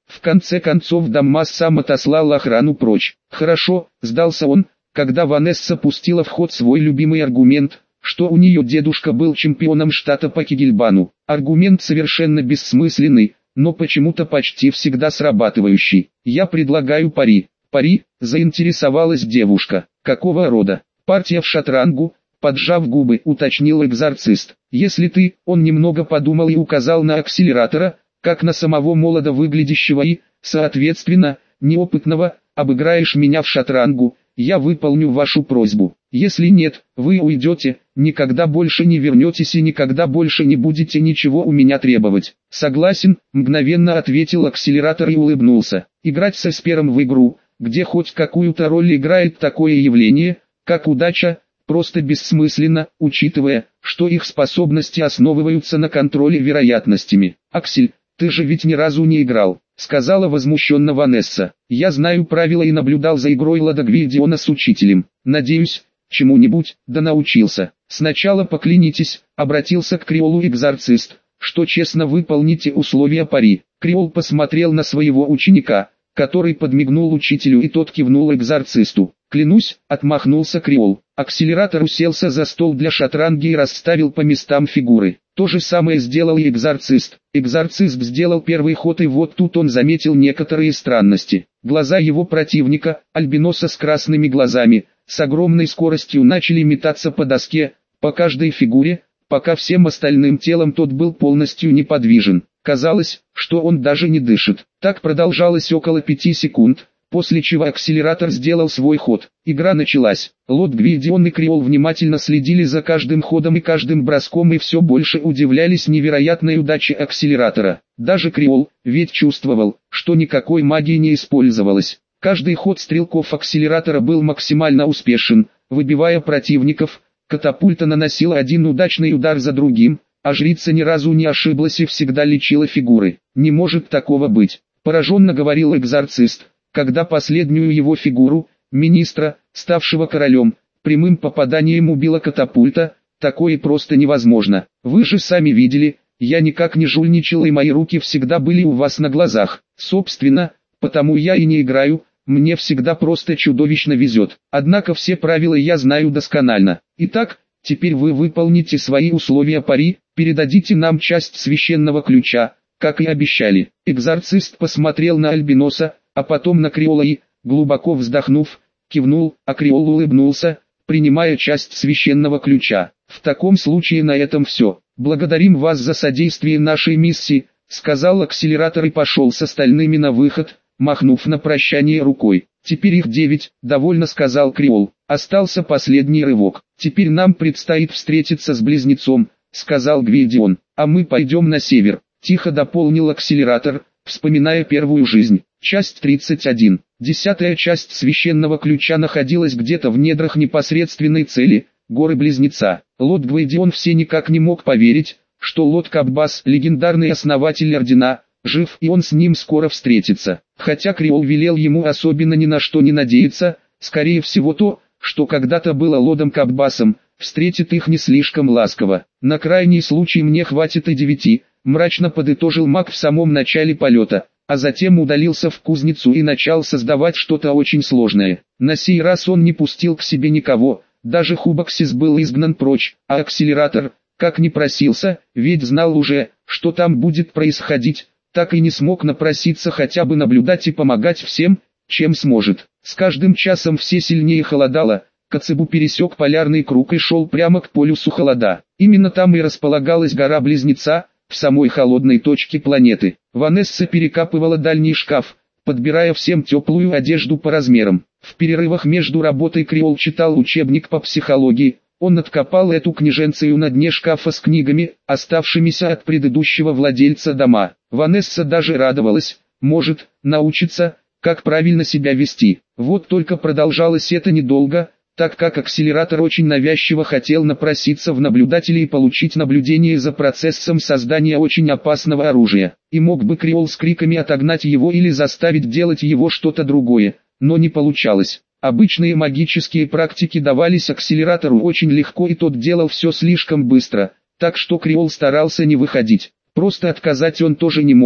В конце концов Даммас сам отослал охрану прочь. Хорошо, сдался он, когда Ванесса пустила в ход свой любимый аргумент, что у нее дедушка был чемпионом штата по кегельбану. Аргумент совершенно бессмысленный, но почему-то почти всегда срабатывающий. Я предлагаю пари. Пари, заинтересовалась девушка. Какого рода? Партия в шатрангу, поджав губы, уточнил экзорцист. Если ты, он немного подумал и указал на акселератора, как на самого молодо выглядящего и, соответственно, неопытного, обыграешь меня в шатрангу, я выполню вашу просьбу. Если нет, вы уйдете, никогда больше не вернетесь и никогда больше не будете ничего у меня требовать. Согласен, мгновенно ответил акселератор и улыбнулся. Играть со Эспером в игру, где хоть какую-то роль играет такое явление, как удача, просто бессмысленно, учитывая, что их способности основываются на контроле вероятностями. «Аксель, ты же ведь ни разу не играл», — сказала возмущенно Ванесса. «Я знаю правила и наблюдал за игрой Ладогвильдиона с учителем. Надеюсь, чему-нибудь, да научился. Сначала поклянитесь», — обратился к Криолу экзорцист, «что честно выполните условия пари». Криол посмотрел на своего ученика, который подмигнул учителю, и тот кивнул экзорцисту. «Клянусь», — отмахнулся Криол. Акселератор уселся за стол для шатранги и расставил по местам фигуры. То же самое сделал и экзорцист. Экзорцист сделал первый ход, и вот тут он заметил некоторые странности. Глаза его противника, альбиноса с красными глазами, с огромной скоростью начали метаться по доске, по каждой фигуре, пока всем остальным телом тот был полностью неподвижен. Казалось, что он даже не дышит. Так продолжалось около пяти секунд, после чего акселератор сделал свой ход. Игра началась. Ладогвильдион и Криол внимательно следили за каждым ходом и каждым броском и все больше удивлялись невероятной удаче акселератора. Даже Криол, ведь чувствовал, что никакой магии не использовалось. Каждый ход стрелков акселератора был максимально успешен, выбивая противников. Катапульта наносила один удачный удар за другим, а жрица ни разу не ошиблась и всегда лечила фигуры. «Не может такого быть», — пораженно говорил экзорцист, когда последнюю его фигуру, министра, ставшего королем, прямым попаданием убила катапульта. «Такое просто невозможно. Вы же сами видели, я никак не жульничал и мои руки всегда были у вас на глазах. Собственно, потому я и не играю, мне всегда просто чудовищно везет. Однако все правила я знаю досконально. Итак, теперь вы выполните свои условия пари, передадите нам часть священного ключа, как и обещали». Экзорцист посмотрел на альбиноса, а потом на Криола и, глубоко вздохнув, кивнул, а Криол улыбнулся, принимая часть священного ключа. «В таком случае на этом все. Благодарим вас за содействие нашей миссии», — сказал акселератор и пошел с остальными на выход, махнув на прощание рукой. «Теперь их девять», — довольно сказал Криол. «Остался последний рывок. Теперь нам предстоит встретиться с близнецом», — сказал Гвильдион. «А мы пойдем на север», — тихо дополнил акселератор, вспоминая первую жизнь. Часть тридцать один. Десятая часть священного ключа находилась где-то в недрах непосредственной цели, горы-близнеца. Ладогвильдион все никак не мог поверить, что Лот Каббас, легендарный основатель ордена, жив и он с ним скоро встретится. Хотя Криол велел ему особенно ни на что не надеяться, скорее всего то, что когда-то было Лодом Каббасом, встретит их не слишком ласково. «На крайний случай мне хватит и девяти», мрачно подытожил маг в самом начале полета, а затем удалился в кузницу и начал создавать что-то очень сложное. На сей раз он не пустил к себе никого, даже Хубаксис был изгнан прочь, а акселератор, как ни просился, ведь знал уже, что там будет происходить, так и не смог напроситься хотя бы наблюдать и помогать всем, чем сможет. С каждым часом все сильнее холодало, Коцебу пересек полярный круг и шел прямо к полюсу холода. Именно там и располагалась гора-близнеца, в самой холодной точке планеты. Ванесса перекапывала дальний шкаф, подбирая всем теплую одежду по размерам. В перерывах между работой Криол читал учебник по психологии. Он откопал эту книженцию на дне шкафа с книгами, оставшимися от предыдущего владельца дома. Ванесса даже радовалась, может, научиться, как правильно себя вести. Вот только продолжалось это недолго, так как акселератор очень навязчиво хотел напроситься в наблюдатели и получить наблюдение за процессом создания очень опасного оружия. И мог бы Криол с криками отогнать его или заставить делать его что-то другое, но не получалось. Обычные магические практики давались акселератору очень легко, и тот делал все слишком быстро, так что Криол старался не выходить. Просто отказать он тоже не мог,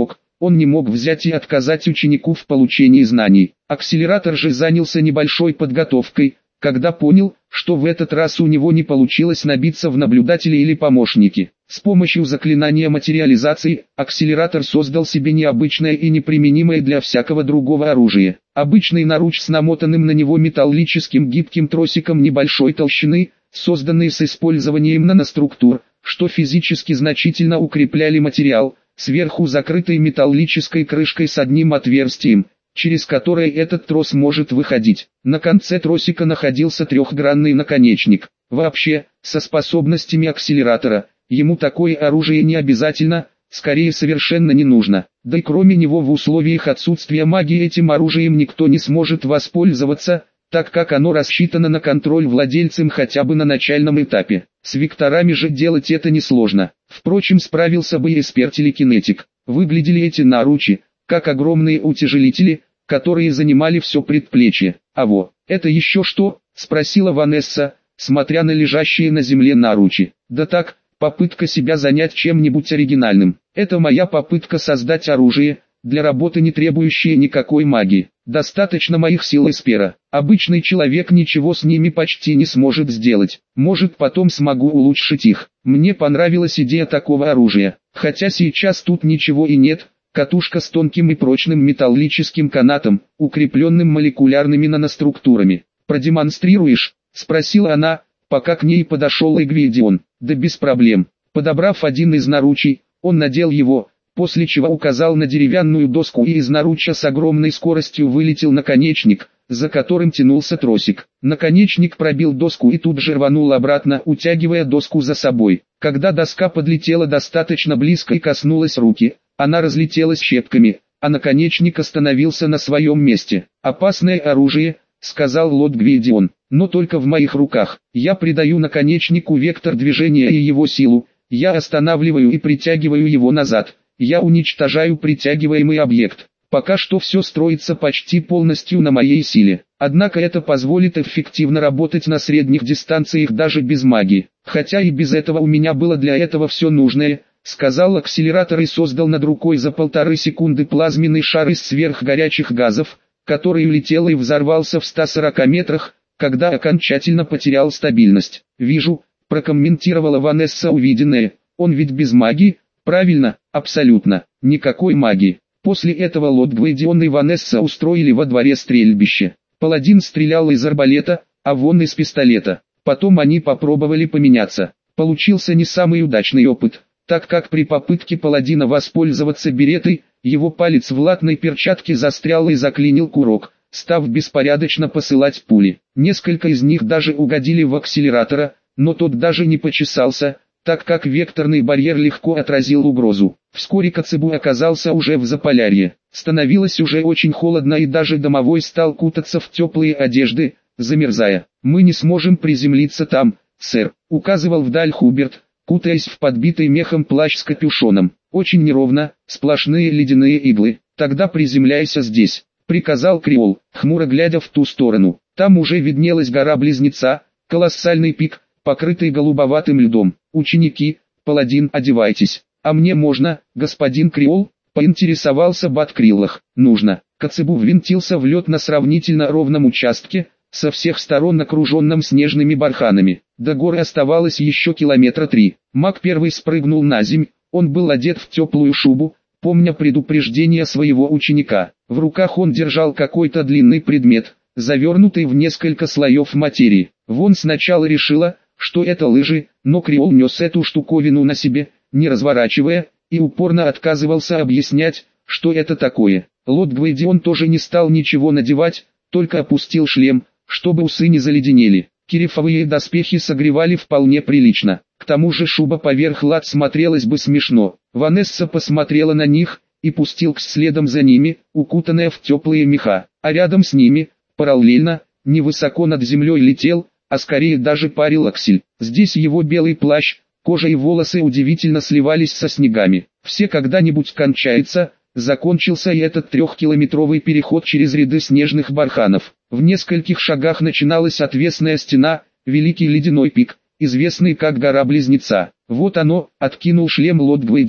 Он не мог взять и отказать ученику в получении знаний. Акселератор же занялся небольшой подготовкой, когда понял, что в этот раз у него не получилось набиться в наблюдатели или помощники. С помощью заклинания материализации, акселератор создал себе необычное и неприменимое для всякого другого оружие. Обычный наруч с намотанным на него металлическим гибким тросиком небольшой толщины, созданный с использованием наноструктур, что физически значительно укрепляли материал, сверху закрытой металлической крышкой с одним отверстием, через которое этот трос может выходить. На конце тросика находился трехгранный наконечник. Вообще, со способностями акселератора, ему такое оружие не обязательно, скорее совершенно не нужно. Да и кроме него в условиях отсутствия магии этим оружием никто не сможет воспользоваться, так как оно рассчитано на контроль владельцем хотя бы на начальном этапе. С векторами же делать это несложно. Впрочем, справился бы и эсперт-телекинетик. Выглядели эти наручи как огромные утяжелители, которые занимали все предплечье. «А во, это еще что?» – спросила Ванесса, смотря на лежащие на земле наручи. «Да так, попытка себя занять чем-нибудь оригинальным. Это моя попытка создать оружие, для работы не требующее никакой магии. Достаточно моих сил эспера. Обычный человек ничего с ними почти не сможет сделать. Может, потом смогу улучшить их. Мне понравилась идея такого оружия. Хотя сейчас тут ничего и нет. Катушка с тонким и прочным металлическим канатом, укрепленным молекулярными наноструктурами. «Продемонстрируешь?» – спросила она, пока к ней подошел Эгвидион. «Да без проблем». Подобрав один из наручей, он надел его, после чего указал на деревянную доску, и из наруча с огромной скоростью вылетел наконечник, за которым тянулся тросик. Наконечник пробил доску и тут же рванул обратно, утягивая доску за собой. Когда доска подлетела достаточно близко и коснулась руки, она разлетелась щепками, а наконечник остановился на своем месте. «Опасное оружие», — сказал лорд Гвидион, — «но только в моих руках. Я придаю наконечнику вектор движения и его силу, я останавливаю и притягиваю его назад, я уничтожаю притягиваемый объект. Пока что все строится почти полностью на моей силе. Однако это позволит эффективно работать на средних дистанциях даже без магии. Хотя и без этого у меня было для этого все нужное», — сказал акселератор и создал над рукой за полторы секунды плазменный шар из сверхгорячих газов, который улетел и взорвался в ста сорока метрах, когда окончательно потерял стабильность. «Вижу», — прокомментировала Ванесса увиденное, — «он ведь без магии?» «Правильно, абсолютно, никакой магии». После этого лорд Гвидион и Ванесса устроили во дворе стрельбище. Паладин стрелял из арбалета, а вон из пистолета. Потом они попробовали поменяться. Получился не самый удачный опыт, так как при попытке паладина воспользоваться беретой, его палец в латной перчатке застрял и заклинил курок, став беспорядочно посылать пули. Несколько из них даже угодили в акселератора, но тот даже не почесался, так как векторный барьер легко отразил угрозу. Вскоре Коцебу оказался уже в Заполярье. Становилось уже очень холодно, и даже домовой стал кутаться в теплые одежды, замерзая. «Мы не сможем приземлиться там, сэр», — указывал вдаль Хуберт, кутаясь в подбитый мехом плащ с капюшоном. «Очень неровно, сплошные ледяные иглы. Тогда приземляйся здесь», — приказал Криол, хмуро глядя в ту сторону. Там уже виднелась гора-близнеца, колоссальный пик, покрытый голубоватым льдом. «Ученики, паладин, одевайтесь». «А мне можно, господин Криол?» — поинтересовался Бат Криллах. «Нужно». Коцебу ввинтился в лед на сравнительно ровном участке, со всех сторон окруженном снежными барханами. До горы оставалось еще километра три. Маг первый спрыгнул на земь, он был одет в теплую шубу, помня предупреждение своего ученика. В руках он держал какой-то длинный предмет, завернутый в несколько слоев материи. Вон сначала решила, что это лыжи, но Криол нес эту штуковину на себе, не разворачивая, и упорно отказывался объяснять, что это такое. Лорд Гвидион тоже не стал ничего надевать, только опустил шлем, чтобы усы не заледенели. Кирифовые доспехи согревали вполне прилично. К тому же шуба поверх лад смотрелась бы смешно. Ванесса посмотрела на них, и пустилась следом за ними, укутанная в теплые меха. А рядом с ними, параллельно, невысоко над землей летел, а скорее даже парил Аксель. Здесь его белый плащ, кожа и волосы удивительно сливались со снегами. Все когда-нибудь кончается, закончился и этот трехкилометровый переход через ряды снежных барханов. В нескольких шагах начиналась отвесная стена, великий ледяной пик, известный как гора-близнеца. Вот оно, откинул шлем лорд Гвидион.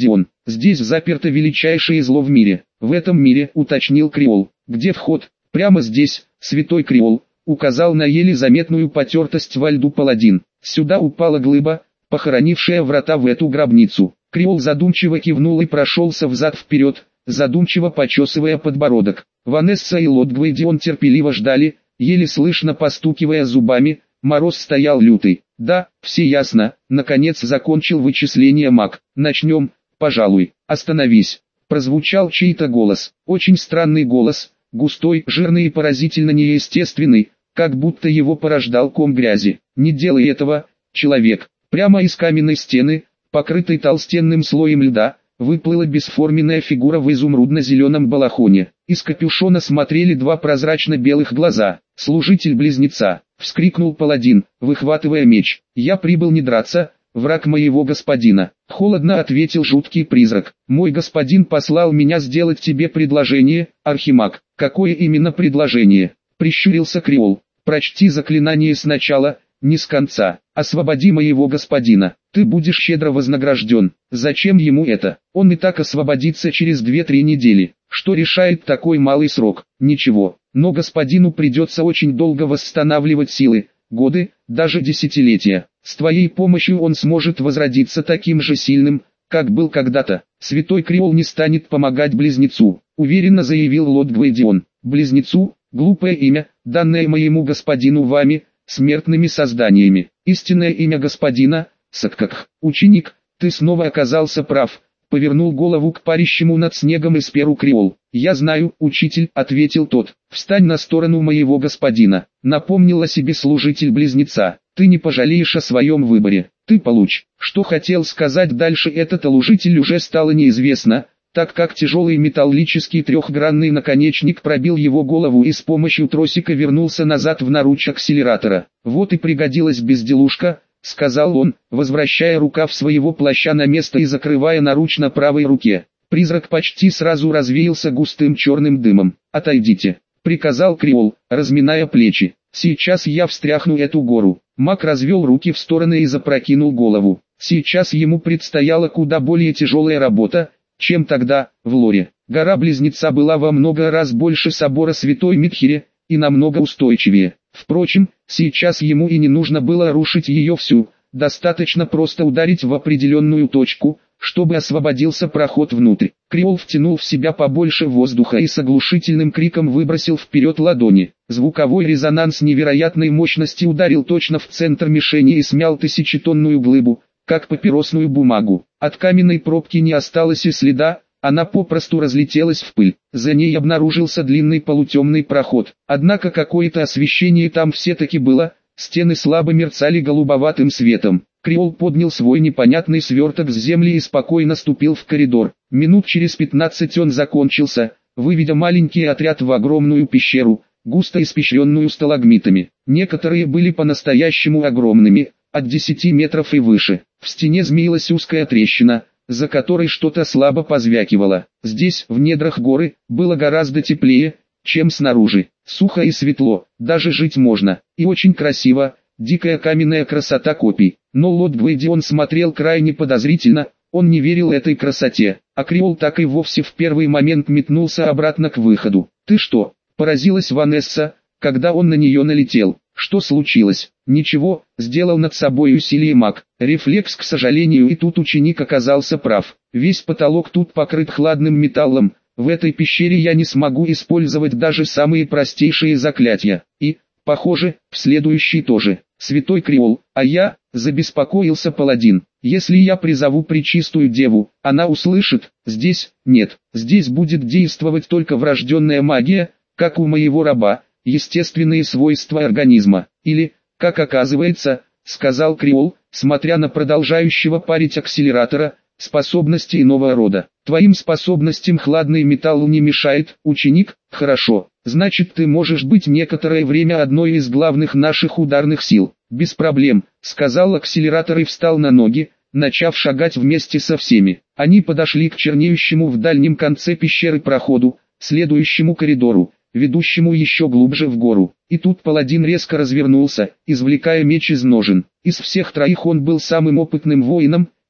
Здесь заперто величайшее зло в мире. В этом мире, уточнил Креол. Где вход? Прямо здесь, святой Креол, указал на еле заметную потертость во льду паладин. Сюда упала глыба, похоронившая врата в эту гробницу. Креол задумчиво кивнул и прошелся взад-вперед, задумчиво почесывая подбородок. Ванесса и лорд Гвейдион терпеливо ждали, еле слышно постукивая зубами. Мороз стоял лютый. Да, все ясно, наконец закончил вычисление маг. Начнем, пожалуй. Остановись. Прозвучал чей-то голос. Очень странный голос, густой, жирный и поразительно неестественный, как будто его порождал ком грязи. Не делай этого, человек. Прямо из каменной стены, покрытой толстенным слоем льда, выплыла бесформенная фигура в изумрудно-зеленом балахоне. Из капюшона смотрели два прозрачно-белых глаза. «Служитель-близнеца!» — вскрикнул паладин, выхватывая меч. «Я прибыл не драться, враг моего господина!» — холодно ответил жуткий призрак. «Мой господин послал меня сделать тебе предложение, архимаг». «Какое именно предложение?» — прищурился Креол. «Прочти заклинание сначала, не с конца. Освободи моего господина, ты будешь щедро вознагражден». Зачем ему это? Он и так освободится через две-три недели. Что решает такой малый срок? Ничего. Но господину придется очень долго восстанавливать силы, годы, даже десятилетия. С твоей помощью он сможет возродиться таким же сильным, как был когда-то. Святой Креол не станет помогать близнецу, уверенно заявил лорд Гвейдион. Близнецу? Глупое имя, данное моему господину вами, смертными созданиями. Истинное имя господина — Сакках. Ученик, ты снова оказался прав. Повернул голову к парящему над снегом эсперу Креол. «Я знаю, учитель», — ответил тот. «Встань на сторону моего господина», — напомнил о себе служитель-близнеца. «Ты не пожалеешь о своем выборе. Ты получишь». Что хотел сказать дальше этот служитель уже стало неизвестно, так как тяжелый металлический трехгранный наконечник пробил его голову и с помощью тросика вернулся назад в наруч акселератора. «Вот и пригодилась безделушка», — сказал он, возвращая рукав своего плаща на место и закрывая наруч на правой руке. Призрак почти сразу развеялся густым черным дымом. «Отойдите», — приказал Креол, разминая плечи. «Сейчас я встряхну эту гору». Маг развел руки в стороны и запрокинул голову. Сейчас ему предстояла куда более тяжелая работа, чем тогда, в Лоре. Гора-близнеца была во много раз больше собора Святой Митхире, и намного устойчивее. Впрочем, сейчас ему и не нужно было рушить ее всю, достаточно просто ударить в определенную точку, чтобы освободился проход внутрь. Креол втянул в себя побольше воздуха и с оглушительным криком выбросил вперед ладони. Звуковой резонанс невероятной мощности ударил точно в центр мишени и смял тысячетонную глыбу, как папиросную бумагу. От каменной пробки не осталось и следа, она попросту разлетелась в пыль. За ней обнаружился длинный полутемный проход. Однако какое-то освещение там все-таки было, стены слабо мерцали голубоватым светом. Креол поднял свой непонятный сверток с земли и спокойно ступил в коридор. Минут через пятнадцать он закончился, выведя маленький отряд в огромную пещеру, густо испещренную сталагмитами. Некоторые были по-настоящему огромными, от десяти метров и выше. В стене змеилась узкая трещина, за которой что-то слабо позвякивало. Здесь, в недрах горы, было гораздо теплее, чем снаружи. Сухо и светло, даже жить можно. И очень красиво, дикая каменная красота копий. Но лорд Гвейдион смотрел крайне подозрительно, он не верил этой красоте. А Креол так и вовсе в первый момент метнулся обратно к выходу. «Ты что?» – поразилась Ванесса, когда он на нее налетел. «Что случилось?» «Ничего», — сделал над собой усилие маг. Рефлекс, к сожалению, и тут ученик оказался прав. Весь потолок тут покрыт хладным металлом. В этой пещере я не смогу использовать даже самые простейшие заклятия. И, похоже, в следующий тоже. Святой Креол, а я, забеспокоился паладин. Если я призову Пречистую Деву, она услышит. Здесь, нет, здесь будет действовать только врожденная магия, как у моего раба, естественные свойства организма. Или, как оказывается, сказал Креол, смотря на продолжающего парить акселератора, способности иного рода. Твоим способностям хладный металл не мешает, ученик. Хорошо, значит ты можешь быть некоторое время одной из главных наших ударных сил. Без проблем, сказал акселератор и встал на ноги, начав шагать вместе со всеми. Они подошли к чернеющему в дальнем конце пещеры проходу, следующему коридору, ведущему еще глубже в гору. И тут паладин резко развернулся, извлекая меч из ножен. Из всех троих он был самым опытным воином,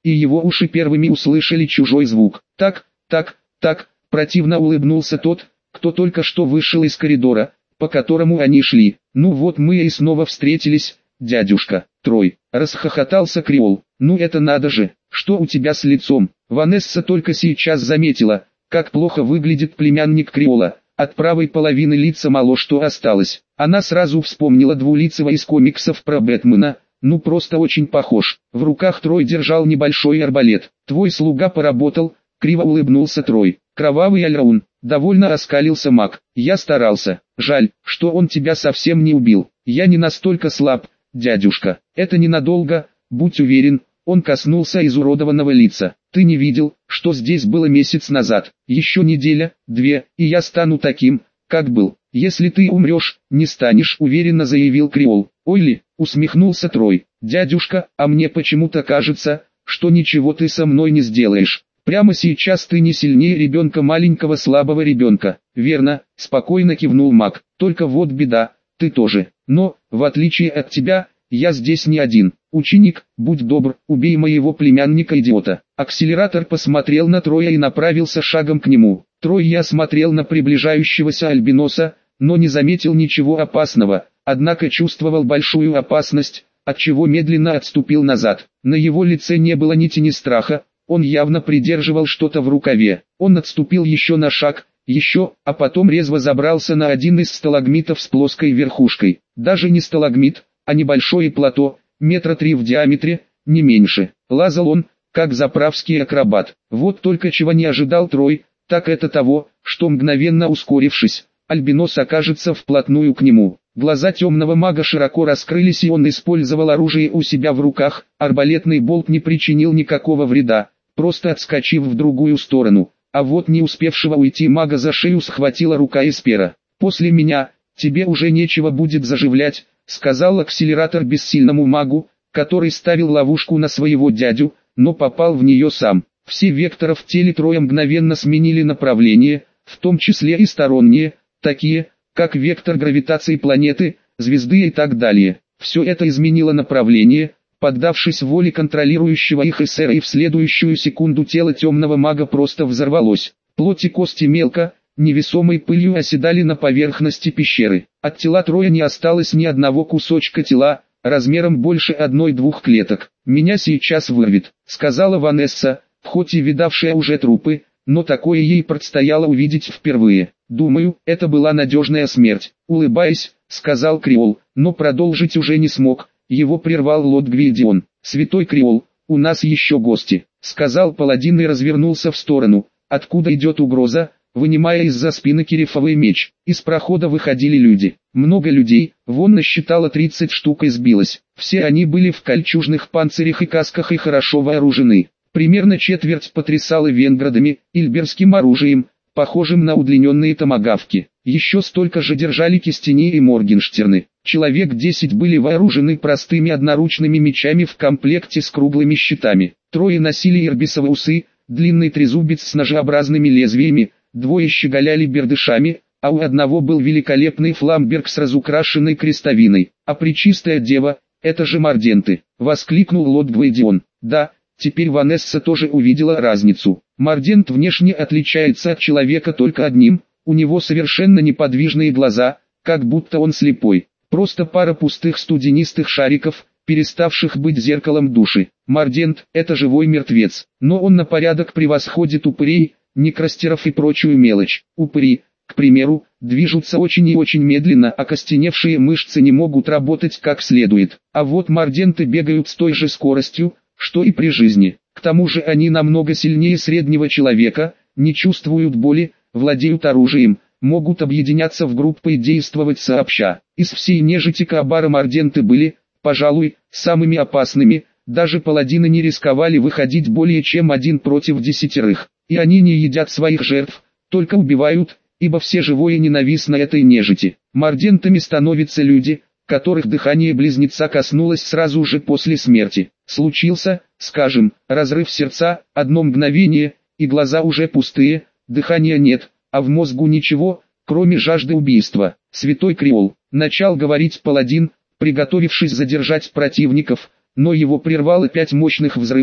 и его уши первыми услышали чужой звук. Так, так, так, противно улыбнулся тот, кто только что вышел из коридора, по которому они шли. Ну вот мы и снова встретились, дядюшка. Трой, расхохотался Креол. Ну это надо же, что у тебя с лицом? Ванесса только сейчас заметила, как плохо выглядит племянник Креола. От правой половины лица мало что осталось. Она сразу вспомнила Двулицего из комиксов про Бэтмена. Ну просто очень похож. В руках Трой держал небольшой арбалет. Твой слуга поработал, криво улыбнулся Трой. Кровавый Альраун. Довольно оскалился маг. Я старался. Жаль, что он тебя совсем не убил. Я не настолько слаб, дядюшка. Это ненадолго, будь уверен. Он коснулся изуродованного лица. Ты не видел, что здесь было месяц назад. Еще неделя, две, и я стану таким, как был. Если ты умрешь, не станешь, уверенно заявил Креол. Ойли, усмехнулся Трой. Дядюшка, а мне почему-то кажется, что ничего ты со мной не сделаешь. Прямо сейчас ты не сильнее ребенка, маленького слабого ребенка. Верно, спокойно кивнул маг. Только вот беда, ты тоже. Но, в отличие от тебя, я здесь не один. Ученик, будь добр, убей моего племянника-идиота. Акселератор посмотрел на Троя и направился шагом к нему. Трой я смотрел на приближающегося альбиноса, но не заметил ничего опасного, однако чувствовал большую опасность, отчего медленно отступил назад. На его лице не было ни тени страха, он явно придерживал что-то в рукаве. Он отступил еще на шаг, еще, а потом резво забрался на один из сталагмитов с плоской верхушкой. Даже не сталагмит, а небольшое плато, метра три в диаметре, не меньше. Лазал он, как заправский акробат. Вот только чего не ожидал Трой, так это того, что мгновенно ускорившись, альбинос окажется вплотную к нему. Глаза темного мага широко раскрылись, и он использовал оружие у себя в руках. Арбалетный болт не причинил никакого вреда, просто отскочив в другую сторону. А вот не успевшего уйти мага за шею схватила рука Эспера. «После меня, тебе уже нечего будет заживлять», — сказал акселератор бессильному магу, который ставил ловушку на своего дядю, но попал в нее сам. Все векторы в теле Троя мгновенно сменили направление, в том числе и сторонние, такие, как вектор гравитации планеты, звезды и так далее. Все это изменило направление, поддавшись воле контролирующего их эсера, и в следующую секунду тело темного мага просто взорвалось. Плоть и кости мелко, невесомой пылью оседали на поверхности пещеры. От тела Троя не осталось ни одного кусочка тела, размером больше одной-двух клеток. «Меня сейчас вырвет», — сказала Ванесса, хоть и видавшая уже трупы, но такое ей предстояло увидеть впервые. «Думаю, это была надежная смерть», — улыбаясь, сказал Креол, но продолжить уже не смог, его прервал Лот Гвильдион. «Святой Креол, у нас еще гости», — сказал паладин и развернулся в сторону, откуда идет угроза, вынимая из-за спины кирифовый меч. Из прохода выходили люди. Много людей, вон насчитало тридцать штук, и сбилось. Все они были в кольчужных панцирях и касках и хорошо вооружены. Примерно четверть потрясала венградами, ильберским оружием, похожим на удлиненные томагавки. Еще столько же держали кистени и моргенштерны. Человек десять были вооружены простыми одноручными мечами в комплекте с круглыми щитами. Трое носили ирбисовые усы, длинный трезубец с ножеобразными лезвиями, двое щеголяли бердышами, а у одного был великолепный фламберг с разукрашенной крестовиной. «А пречистая дева, это же марденты!» — воскликнул Лот Гвейдион. «Да». Теперь Ванесса тоже увидела разницу. Мардент внешне отличается от человека только одним, у него совершенно неподвижные глаза, как будто он слепой. Просто пара пустых студенистых шариков, переставших быть зеркалом души. Мардент – это живой мертвец, но он на порядок превосходит упырей, некростеров и прочую мелочь. Упыри, к примеру, движутся очень и очень медленно, а костеневшие мышцы не могут работать как следует. А вот марденты бегают с той же скоростью, что и при жизни. К тому же они намного сильнее среднего человека, не чувствуют боли, владеют оружием, могут объединяться в группы и действовать сообща. Из всей нежити Каабара марденты были, пожалуй, самыми опасными, даже паладины не рисковали выходить более чем один против десятерых. И они не едят своих жертв, только убивают, ибо все живое ненавистно этой нежити. Мардентами становятся люди, которых дыхание близнеца коснулось сразу же после смерти. Случился, скажем, разрыв сердца, одно мгновение, и глаза уже пустые, дыхания нет, а в мозгу ничего, кроме жажды убийства. «Святой Креол», — начал говорить паладин, приготовившись задержать противников, но его прервало пять мощных взрывов,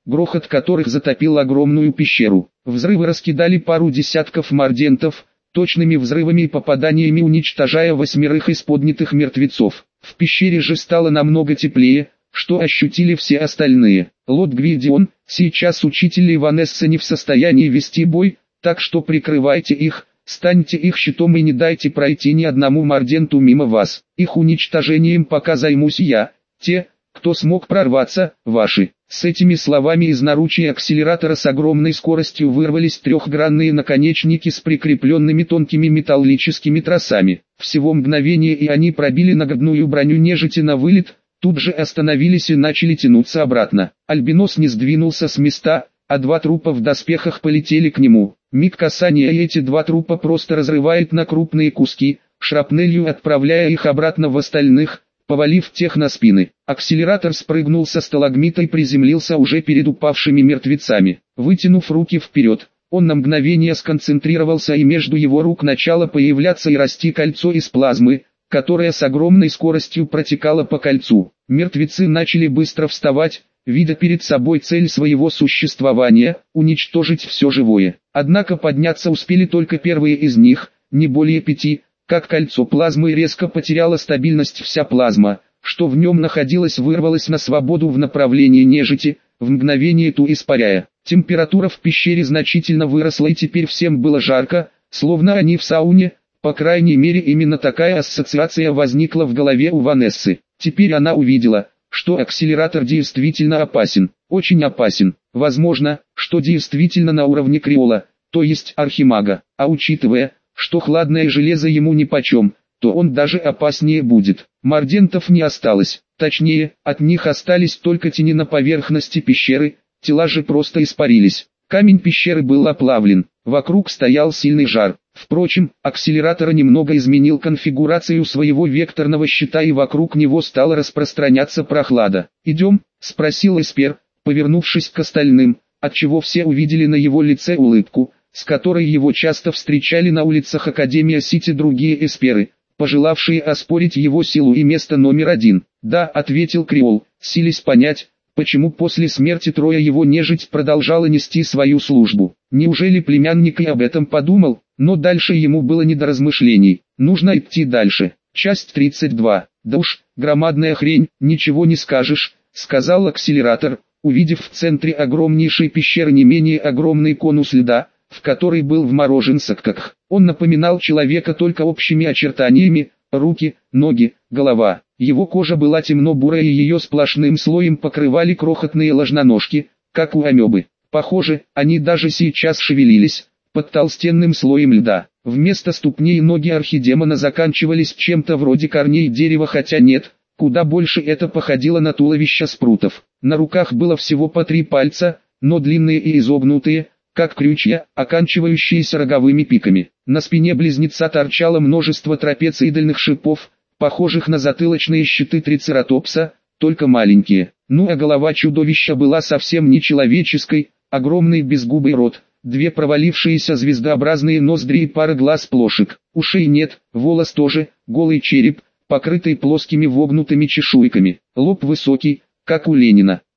грохот которых затопил огромную пещеру. Взрывы раскидали пару десятков мардентов, точными взрывами и попаданиями уничтожая восьмерых из поднятых мертвецов. В пещере же стало намного теплее, что ощутили все остальные. Лот Гвидион, сейчас учитель и Ванесса не в состоянии вести бой, так что прикрывайте их, станьте их щитом и не дайте пройти ни одному марденту мимо вас. Их уничтожением пока займусь я, те, кто смог прорваться, ваши. С этими словами из наручия акселератора с огромной скоростью вырвались трехгранные наконечники с прикрепленными тонкими металлическими тросами. Всего мгновение и они пробили наградную броню нежити на вылет, тут же остановились и начали тянуться обратно. Альбинос не сдвинулся с места, а два трупа в доспехах полетели к нему. Миг касания и эти два трупа просто разрывает на крупные куски, шрапнелью отправляя их обратно в остальных, повалив тех на спины. Акселератор спрыгнул со сталагмита и приземлился уже перед упавшими мертвецами. Вытянув руки вперед, он на мгновение сконцентрировался, и между его рук начало появляться и расти кольцо из плазмы, которое с огромной скоростью протекало по кольцу. Мертвецы начали быстро вставать, видя перед собой цель своего существования – уничтожить все живое. Однако подняться успели только первые из них, не более пяти. Как кольцо плазмы резко потеряло стабильность, вся плазма, что в нем находилась, вырвалась на свободу в направлении нежити, в мгновение ту испаряя. Температура в пещере значительно выросла, и теперь всем было жарко, словно они в сауне. По крайней мере, именно такая ассоциация возникла в голове у Ванессы. Теперь она увидела, что акселератор действительно опасен, очень опасен. Возможно, что действительно на уровне Криола, то есть Архимага, а учитывая, что хладное железо ему нипочем, то он даже опаснее будет. Мардентов не осталось, точнее, от них остались только тени на поверхности пещеры, тела же просто испарились. Камень пещеры был оплавлен, вокруг стоял сильный жар. Впрочем, акселератор немного изменил конфигурацию своего векторного щита, и вокруг него стала распространяться прохлада. «Идем?» – спросил Эспер, повернувшись к остальным, отчего все увидели на его лице улыбку, с которой его часто встречали на улицах Академия Сити другие эсперы, пожелавшие оспорить его силу и место номер один. «Да», — ответил Криол, силясь понять, почему после смерти Троя его нежить продолжала нести свою службу. Неужели племянник и об этом подумал? Но дальше ему было не до размышлений. Нужно идти дальше. Часть тридцать два. «Да уж, громадная хрень, ничего не скажешь», — сказал акселератор, увидев в центре огромнейшей пещеры не менее огромный конус льда, в который был вморожен Сакках. Он напоминал человека только общими очертаниями: руки, ноги, голова. Его кожа была темно-бурая, и ее сплошным слоем покрывали крохотные ложноножки, как у амебы. Похоже, они даже сейчас шевелились, под толстенным слоем льда. Вместо ступней ноги архидемона заканчивались чем-то вроде корней дерева, хотя нет, куда больше это походило на туловище спрутов. На руках было всего по три пальца, но длинные и изогнутые, как крючья, оканчивающиеся роговыми пиками. На спине близнеца торчало множество трапециидальных шипов, похожих на затылочные щиты трицератопса, только маленькие. Ну а голова чудовища была совсем не человеческой, огромный безгубый рот, две провалившиеся звездообразные ноздри и пара глаз-плошек. Ушей нет, волос тоже, голый череп, покрытый плоскими вогнутыми чешуйками. Лоб высокий, как у Ленина.